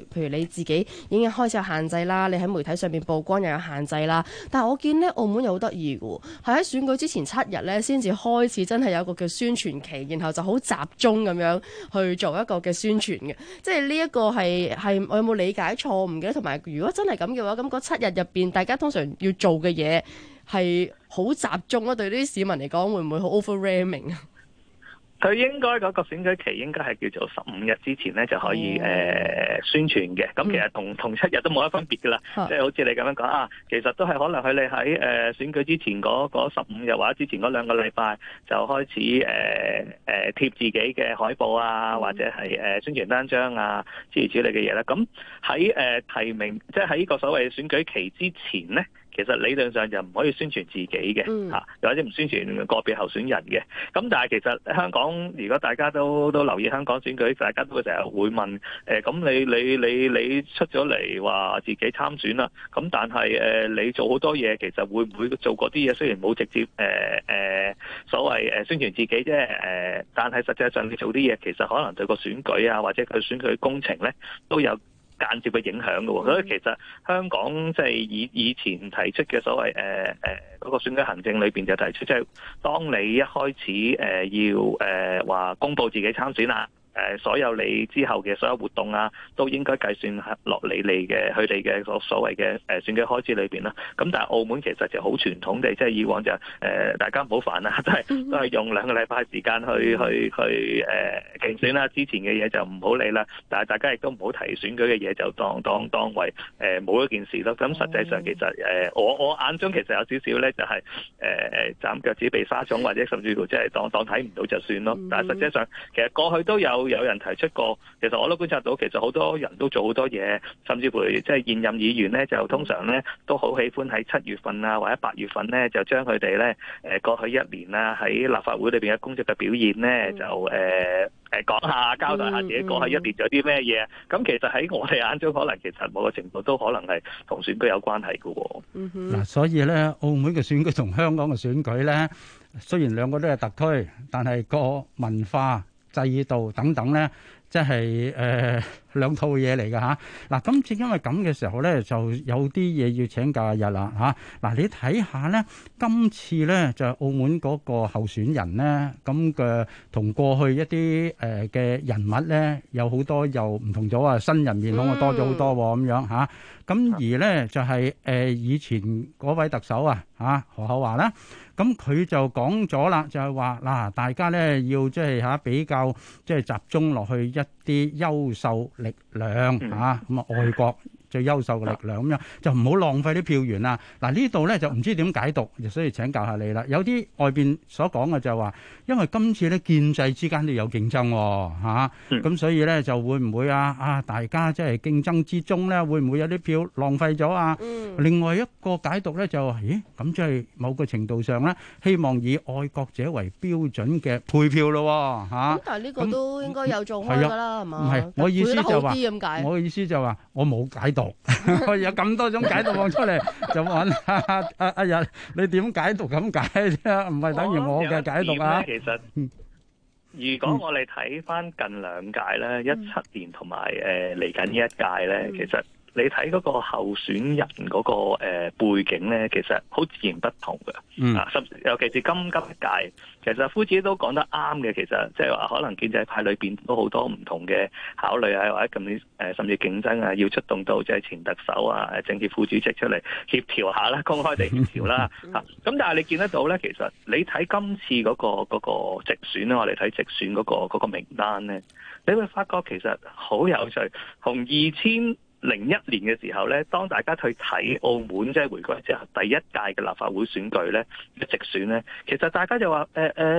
自己已經開始有限制啦，你喺媒體上面曝光又有限制啦。但係我見呢，澳門又好得意嘅，係喺選舉之前7日呢先至開始真係有一個叫宣傳期，然後就好集中咁樣去做一個嘅宣傳嘅。即係呢一個係我有冇理解錯誤嘅？同埋如果真係咁嘅話，咁嗰7日入邊，大家通常要做嘅嘢係好集中啊。對呢啲市民嚟講，會唔會好 overwhelming 啊？ 佢應該嗰個選舉期應該係叫做15日之前咧就可以宣傳嘅，咁其實同7日都冇乜分別㗎啦，即係好似你咁樣講啊，其實都係可能佢哋喺選舉之前嗰15日或者之前嗰2個禮拜就開始貼自己嘅海報啊，或者係宣傳單張啊諸如此類嘅嘢啦。咁喺提名即係喺呢個所謂選舉期之前咧，其實理論上就唔可以宣傳自己嘅嚇，或者唔宣傳個別候選人嘅。咁但係其實香港，如果大家都留意香港選舉，大家都成日會問咁你出咗嚟話自己參選啦，咁但係你做好多嘢，其實會唔會做嗰啲嘢？雖然冇直接所謂宣傳自己啫，但係實際上你做啲嘢，其實可能對個選舉啊，或者佢選舉工程咧都有間接嘅影響嘅喎，所以其實香港即係以前提出嘅所謂嗰個選舉行政裏邊就提出，即係當你一開始要話公佈自己參選啦。所有你之後嘅所有活動啊，都應該計算落嚟嘅佢哋嘅所謂嘅選舉開支裏邊啦。咁但係澳門其實就好傳統地，即係以往就大家唔好煩啦，都係用2個禮拜時間去競選啦。之前嘅嘢就唔好理啦，但係大家亦都唔好提選舉嘅嘢，就當為冇一件事咯。咁實際上其實我眼中其實有少少咧，就係斬腳趾避沙蟲，或者甚至乎即係當睇唔到就算咯。但係實際上其實過去都有人提出過，其實我都觀察到，其實好多人都做好多嘢，甚至乎即係現任議員咧，就通常咧都好喜歡喺7月份啊或者8月份咧，就將佢哋咧過去1年啊喺立法會裏邊嘅工作嘅表現咧，就講下交代下自己過去1年做啲咩嘢。咁其實喺我哋眼中，可能其實某個程度都可能係同選舉有關係嘅喎。 嗱，所以咧，澳門嘅選舉同香港嘅選舉咧，雖然兩個都係特區，但係個文化制度等等咧，即係兩套嘢嚟㗎嚇。嗱，今次因為咁嘅時候咧，就有啲嘢要請教下日啦嚇。嗱，你睇下咧，今次咧就係澳門嗰個候選人咧，咁嘅同過去一啲嘅人物咧，有好多又唔同咗啊，新人面孔啊多咗好多喎咁樣嚇。咁而咧就係以前嗰位特首啊嚇何厚鏵啦。咁佢就講咗啦，就係話嗱，大家咧要即係比較即係集中落去一啲優秀力量咁啊外國最優秀嘅力量咁樣，就唔好浪費啲票源啦。嗱，呢度咧就唔知點解讀，所以請教下你啦。有啲外邊所講嘅就係話，因為今次咧建制之間都有競爭喎咁所以咧就會唔會大家即係競爭之中咧，會唔會有啲票浪費咗啊？另外一個解讀咧就咦咁即係某個程度上咧，希望以愛國者為標準嘅配票咯咁但係呢個都應該有做開㗎啦，係嘛？ 唔係，我意思就話， 我嘅意思就話，我冇解讀，我有咁多種解讀放出嚟，就問阿日，你點解讀咁解啫？唔係等於我嘅解讀啊。 其實，如果我哋睇翻近2屆咧，17年同埋嚟緊呢一屆咧，其實你睇嗰個候選人嗰個背景咧，其實好自然不同嘅。尤其是今一屆，其實夫子都講得啱嘅。其實即係話，可能建制派裏邊都好多唔同嘅考慮啊，或者甚至競爭啊，要出動到即係前特首啊、政協副主席出嚟協調下啦，公開地協調啦。咁但係你見得到咧，其實你睇今次嗰個直選咧，我哋睇直選嗰個名單咧，你會發覺其實好有趣，同2001年嘅時候咧，當大家去睇澳門即係回歸之後第一屆嘅立法會選舉咧嘅直選咧，其實大家就話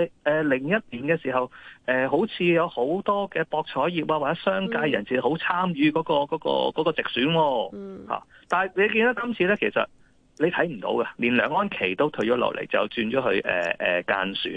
01年嘅時候好似有好多嘅博彩業啊或者商界人士好參與嗰個直選喎。但係你見到今次咧，其實你睇唔到嘅，連梁安琪都退咗落嚟，就轉咗去間選啊。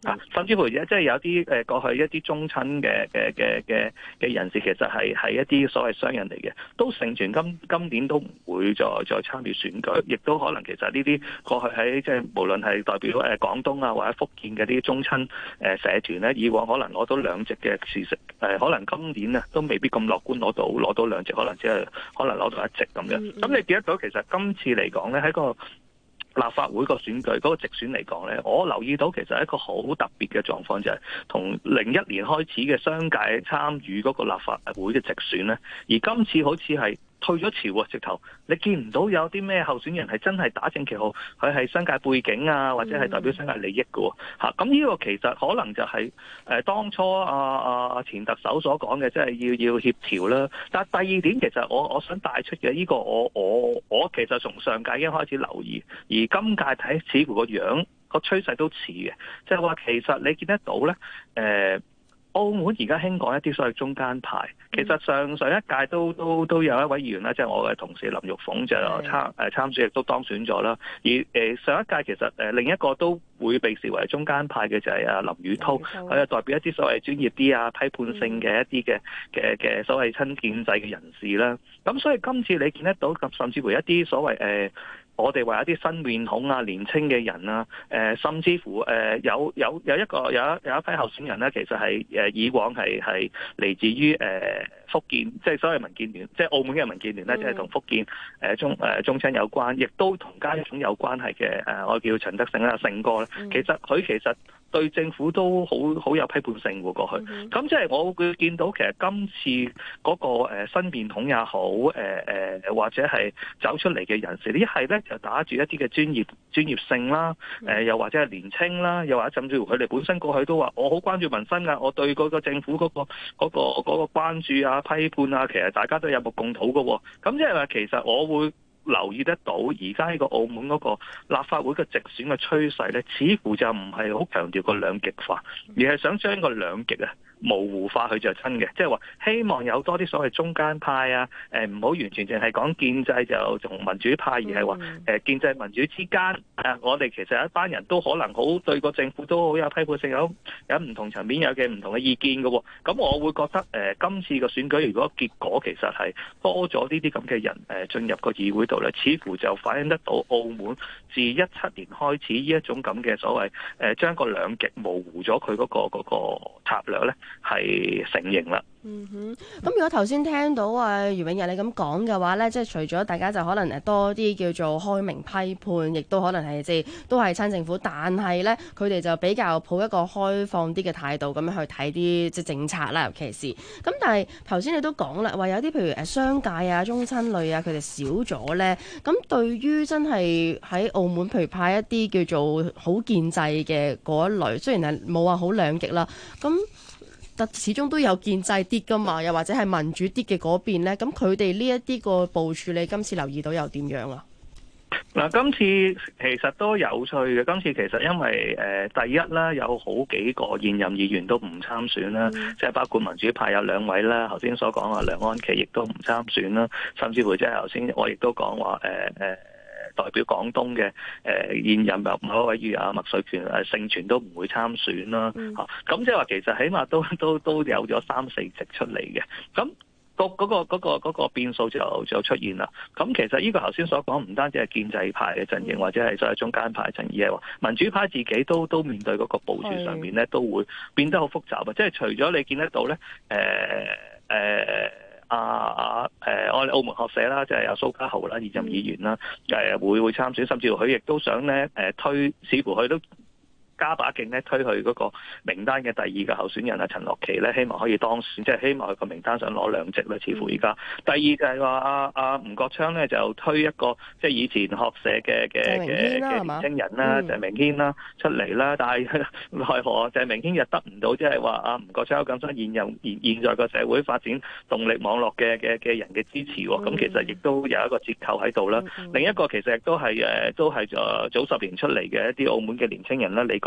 甚至乎即係有啲過去一啲中親嘅人士，其實係一啲所謂商人嚟嘅，都盛傳今年都唔會再參與選舉，亦都可能其實呢啲過去喺即係無論係代表廣東啊或者福建嘅啲中親社團咧，以往可能攞到2席嘅事實，可能今年啊都未必咁樂觀攞到2席，可能只係可能攞到1席咁樣。咁你見得到其實今次嚟講咧，喺個立法會個選舉嗰個直選嚟講咧，我留意到其實一個好特別嘅狀況，就係同01年開始嘅商界參與嗰個立法會嘅直選咧，而今次好似係退咗潮喎，直頭你見唔到有啲咩候選人係真係打正旗號，佢係商界背景啊，或者係代表商界利益嘅喎嚇。咁呢個其實可能就係當初前特首所講嘅，即係要協調啦。但係第二點其實我想帶出嘅呢個我其實從上屆已經開始留意，而今屆睇似乎個樣個趨勢都似嘅，就係話其實你見得到咧澳門而家興講一啲所謂中間派，其實上一屆都有一位議員啦，即係我嘅同事林玉鳳就參選亦都當選咗啦。而上一屆其實另一個都會被視為中間派嘅就係林宇滔，佢係代表一啲所謂專業啲啊、批判性嘅一啲嘅所謂親建制嘅人士啦。咁所以今次你見得到，甚至乎一啲所謂我哋話有啲新面孔啊、年青嘅人啊，甚至乎有一批候選人咧，其實係以往係嚟自於福建，即係所謂民建聯，即係澳門嘅民建聯咧，即係同福建中親有關，亦都同家種有關係嘅我叫陳德勝啦，勝哥咧，其實對政府都好有批判性喎過去。咁即係我會見到其實今次嗰個新面孔也好，或者係走出嚟嘅人士，一係咧就打住一啲嘅專業性啦，又或者係年青啦，又或者甚至乎佢哋本身過去都話我好關注民生㗎，我對嗰個政府嗰個關注啊、批判啊，其實大家都有目共睹嘅喎。咁即係話其實我會留意得到而家呢個澳門嗰個立法會嘅直選嘅趨勢咧，似乎就唔係好強調個兩極化，而係想將個兩極啊模糊化佢就真嘅，即係話希望有多啲所謂中間派啊，唔好完全淨係講建制就同民主派，而係話建制民主之間，我哋其實有一班人都可能好對個政府都好有批判性，有唔同層面有嘅唔同嘅意見嘅喎。咁我會覺得今次個選舉如果結果其實係多咗呢啲咁嘅人進入個議會度咧，似乎就反映得到澳門自17年開始呢一種咁嘅所謂將個兩極模糊咗佢嗰個策略咧，係成形啦。 咁如果頭先聽到余永日你咁講嘅話呢，即係除咗大家就可能多啲叫做開明批判，亦都可能係即係都係親政府，但係呢，佢哋就比較抱一個開放啲嘅態度咁樣去睇啲即係政策啦，尤其是咁。但係頭先你都講啦，話有啲譬如商界啊、中親類啊，佢哋少咗呢。咁對於真係喺澳門，譬如派一啲叫做好建制嘅嗰一類，雖然係冇話好兩極啦，咁始終都有建制啲噶嘛，又或者係民主啲嘅嗰邊咧，咁佢哋呢一啲個部署，你今次留意到又點樣啊？ 嗱，今次其實都有趣嘅。今次其實因為第一啦，有好幾個現任議員都唔參選啦，即係包括民主派有2位啦，頭先所講話梁安琪亦都唔參選啦，甚至乎即係頭先我亦都講話代表廣東嘅現任某一位議員麥萃權盛傳都唔會參選啦。咁即係話其實起碼都有咗3-4席出嚟嘅。咁嗰個變數就出現啦。咁其實呢個頭先所講唔單止係建制派嘅陣營，或者係所謂中間派陣營，而係話民主派自己都面對嗰個部署上面咧，都會變得好複雜啊！即係除咗你見得到咧，我哋澳門學社啦，即係有蘇家豪啦，現任議員啦，會參選，甚至乎佢亦都想咧推，似乎佢都加把勁咧推去嗰個名單嘅第2個候選人陳樂琪咧，希望可以當選，即係希望佢個名單上攞2席咧。似乎而家第二就係話阿吳國昌咧就推一個即係以前學社嘅年輕人啦，鄭明軒啦出嚟啦，但係奈何鄭明軒又得唔到即係話阿吳國昌咁多現在個社會發展動力網絡嘅人嘅支持喎。咁其實亦都有一個折扣喺度啦。另一個其實亦都係早10年出嚟嘅一啲澳門嘅年輕人啦，李國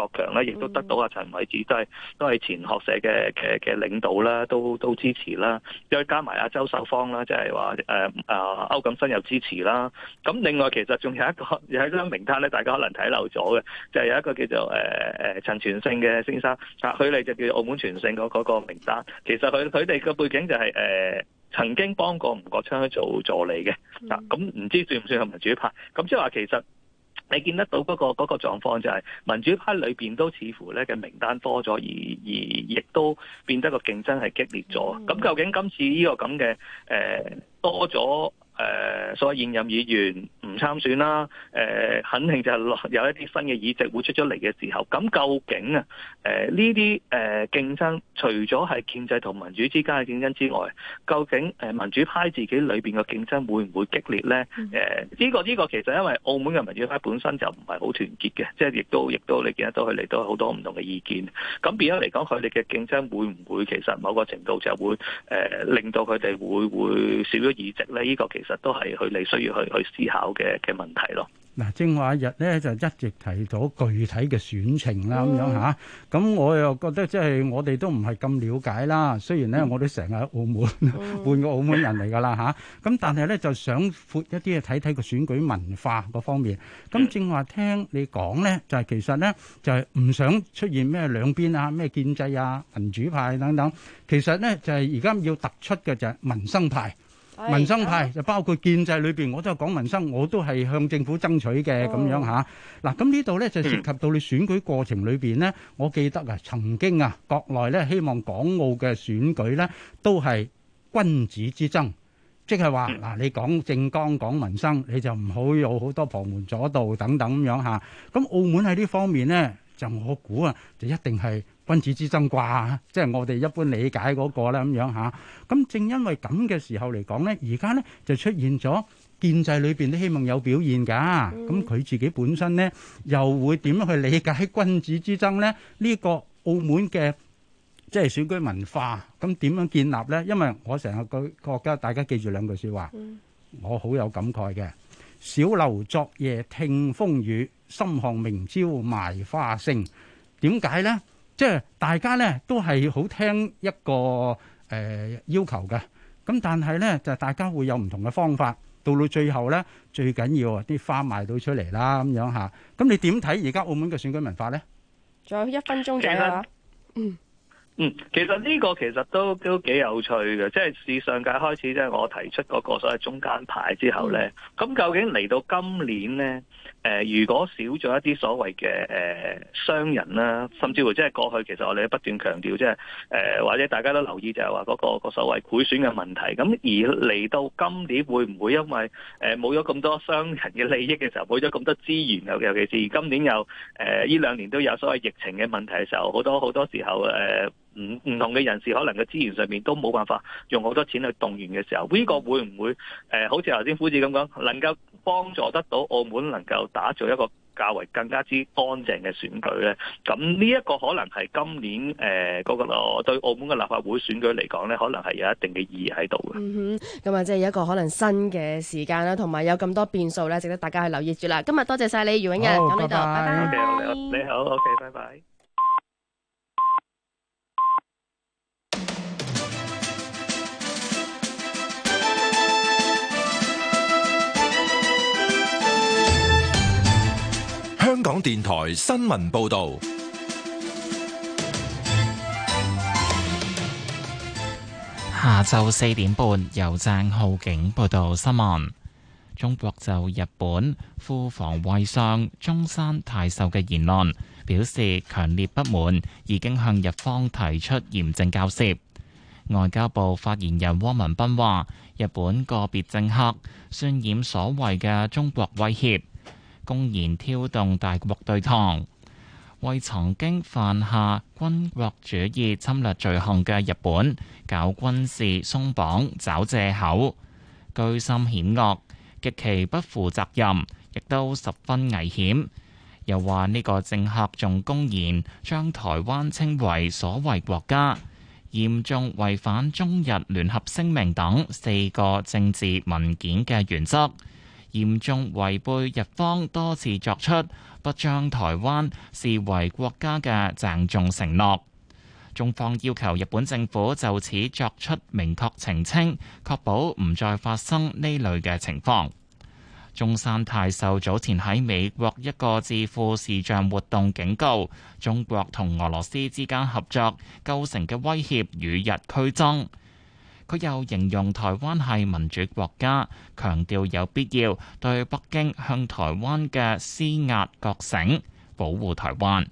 國強咧，亦都得到阿陳偉智都係前學社嘅領導啦，都支持啦。再加埋阿周守芳啦，就係話歐錦新又支持啦。咁另外其實仲有一張名單咧，大家可能睇漏咗嘅，就係有一個叫做陳傳聖嘅先生，佢哋就叫做澳門傳聖嗰個名單。其實佢哋嘅背景就係曾經幫過吳國昌做助理嘅，咁唔知算唔算係民主派？咁即係話其實你見得到嗰個狀況就係民主派裏邊都似乎咧嘅名單多咗，而亦都變得個競爭係激烈咗。咁究竟今次呢個咁嘅多咗？所謂現任議員唔參選啦，肯定就係有一啲新嘅議席會出咗嚟嘅時候，咁究竟呢啲競爭，除咗係建制同民主之間嘅競爭之外，究竟民主派自己裏邊嘅競爭會唔會激烈咧？呢個其實因為澳門嘅民主派本身就唔係好團結嘅，即係亦都你見得到佢哋都好多唔同嘅意見，咁變咗嚟講，佢哋嘅競爭會唔會其實某個程度就會令到佢哋會少咗議席咧？呢個其實都係佢哋需要去思考嘅問題咯。 嗱，正話日咧就一直提到具體嘅選情啦，咁樣嚇。咁我又覺得即係我哋都唔係咁了解啦。雖然咧我都成日喺澳門半個澳門人嚟㗎啦嚇。咁但係咧就想闊一啲去睇睇個選舉文化嗰方面。咁正話聽你講咧，就係其實咧就係唔想出現咩兩邊啊、咩建制啊、民主派等等。其實咧就係而家要突出嘅就係民生派。民生派就包括建制裏邊，我都係講民生，我都係向政府爭取嘅咁樣嚇。嗱，咁呢度咧就涉及到你選舉過程裏邊咧，我記得啊，曾經啊，國內咧希望港澳嘅選舉咧都係君子之爭，即係話嗱，你講政綱講民生，你就唔好有好多旁門左道等等咁樣嚇。咁澳門喺呢方面咧，就我估啊，就一定係君子之爭啩，即係我哋一般理解嗰個啦咁樣嚇。咁正因為咁嘅時候嚟講咧，而家咧就出現咗建制裏邊都希望有表現㗎。咁佢自己本身咧又會點樣去理解君子之爭咧？呢個澳門嘅即係選舉文化，咁點樣建立咧？因為我成日覺得大家記住兩句説話，我好有感慨嘅。小樓昨夜聽風雨，深巷明朝賣花聲。點解咧？即係大家咧都係好聽一個要求嘅，咁但係咧就大家會有唔同嘅方法，到最後咧最緊要啲花賣到出嚟啦咁樣嚇。咁你點睇而家澳門嘅選舉文化咧？ 仲有1分鐘左右啦。 其實呢個其實都幾有趣嘅，即係自上屆開始，即係我提出嗰個所謂中間派之後咧，咁究竟嚟到今年咧，如果少咗一啲所謂嘅商人啦，甚至乎即係過去其實我哋不斷強調，即係或者大家都留意就係話嗰個所謂賄選嘅問題，咁而嚟到今年會唔會因為冇咗咁多商人嘅利益嘅時候，冇咗咁多資源，尤其是今年又呢2年都有所謂疫情嘅問題嘅時候，好多時候唔同嘅人士可能嘅資源上面都冇辦法用好多錢去動員嘅時候，呢個會唔會好似頭先夫子咁講，能夠幫助得到澳門能夠打造一個較為更加之乾淨嘅選舉咧？咁呢一個可能係今年嗰個對澳門嘅立法會選舉嚟講咧，可能係有一定嘅意義喺度嘅。 咁啊，即係一個可能新嘅時間啦，同埋有咁多變數咧，值得大家去留意住啦。今日多謝晒你，余永逸，講呢度，拜拜。 你好，OK，拜拜。 香港電台新聞報道， 下晝4點半由鄭浩景報道新聞。中國就日本副防衛相中山泰秀嘅言論表示強烈不滿，已經向日方提出嚴正交涉。外交部發言人汪文斌話，日本個別政客渲染所謂嘅中國威脅，公然挑動大國對抗，為曾經犯下軍國主義侵略罪行嘅日本搞軍事鬆綁找藉口，居心險惡，極其不負責任，亦都十分危險。又話呢個政客仲公然將台灣稱為所謂國家，嚴重違反中日聯合聲明等4個政治文件嘅原則， 嚴重違背日方多次作出不將台灣視為國家嘅鄭重承諾。中方要求日本政府就此作出明確澄清，確保唔再發生呢類嘅情況。中山泰秀早前喺美國一個智庫視像活動警告，中國同俄羅斯之間合作構成嘅威脅與日俱增。佢又形容台灣係民主國家，強調有必要對北京向台灣嘅施壓覺醒，保護台灣。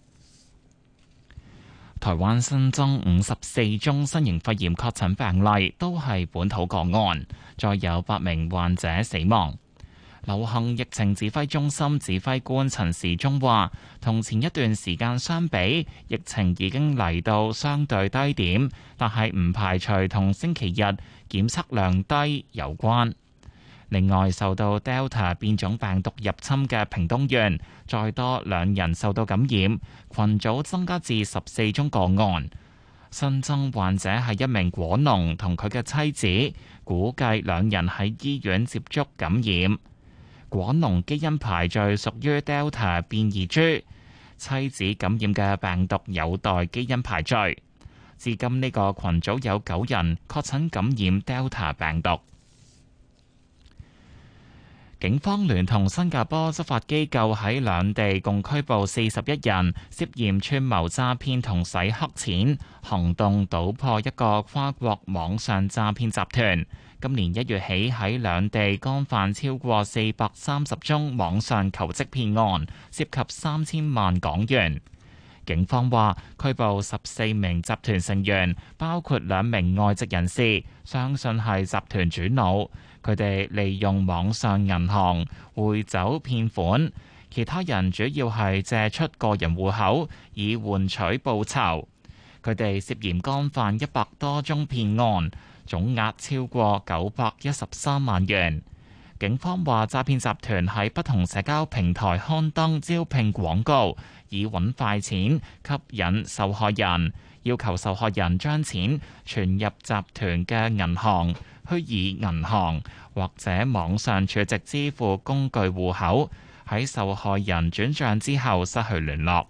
台灣新增54宗新型肺炎確診病例，都係本土個案，再有8名患者死亡。流行疫情指揮中心指揮官陳時中話，同前一段時間相比，疫情已經嚟到相對低點，但係唔排除同星期日檢測量低有關。另外，受到 Delta 變種病毒入侵嘅屏東縣，再多2人受到感染，群組增加至14宗個案。新增患者係一名果農同佢嘅妻子，估計2人喺醫院接觸感染。果農基因排序屬於 Delta 變異株，妻子感染嘅病毒有待基因排序。至今呢個群組有9人確診感染 Delta 病毒。警方聯同新加坡執法機構喺兩地共拘捕41人，涉嫌串謀詐騙同洗黑錢，行動搗破一個跨國網上詐騙集團。今年1月起喺兩地干犯超過430宗網上求職騙案，涉及3000萬港元。警方話拘捕14名集團成員，包括2名外籍人士，相信係集團主腦。佢哋利用網上銀行匯走騙款，其他人主要係借出個人戶口以換取報酬。佢哋涉嫌干犯100多宗騙案，總額超過913萬元。警方話詐騙集團喺不同社交平台刊登招聘廣告，以揾快錢吸引受害人，要求受害人將錢存入集團嘅銀行、虛擬銀行或者網上儲值支付工具戶口，喺受害人轉賬之後失去聯絡。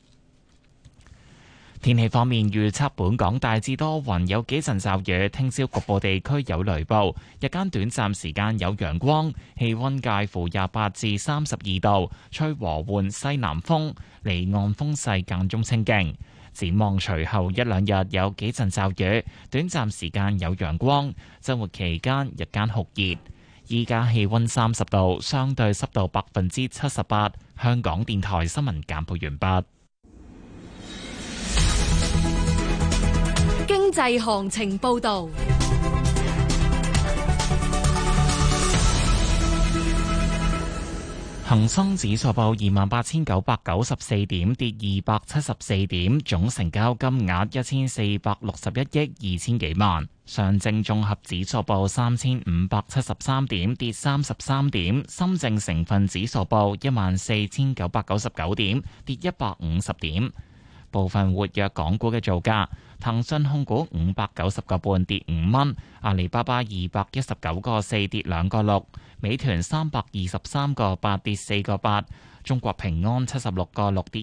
天氣方面預測，本港大致多雲，有幾陣驟雨，聽朝局部地區有雷暴，日間短暫時間有陽光，氣溫介乎28至32度，吹和緩西南風，離岸風勢間中清勁。展望隨後1-2日有幾陣驟雨，短暫時間有陽光，週末期間日間酷熱。依家氣溫30度，相對濕度78%。香港電台新聞簡報完畢。 經濟行情報道。 恒生指數報28,994點，跌274點，總成交金額1461億2千幾萬。上證綜合指數報3573點，跌33點。深證成分指數報14,999點，跌150點。部分活躍港股嘅造價：騰訊控股590個半跌5蚊，阿里巴巴219個4跌2個6，美團323個8跌4個8，中國平安76個6跌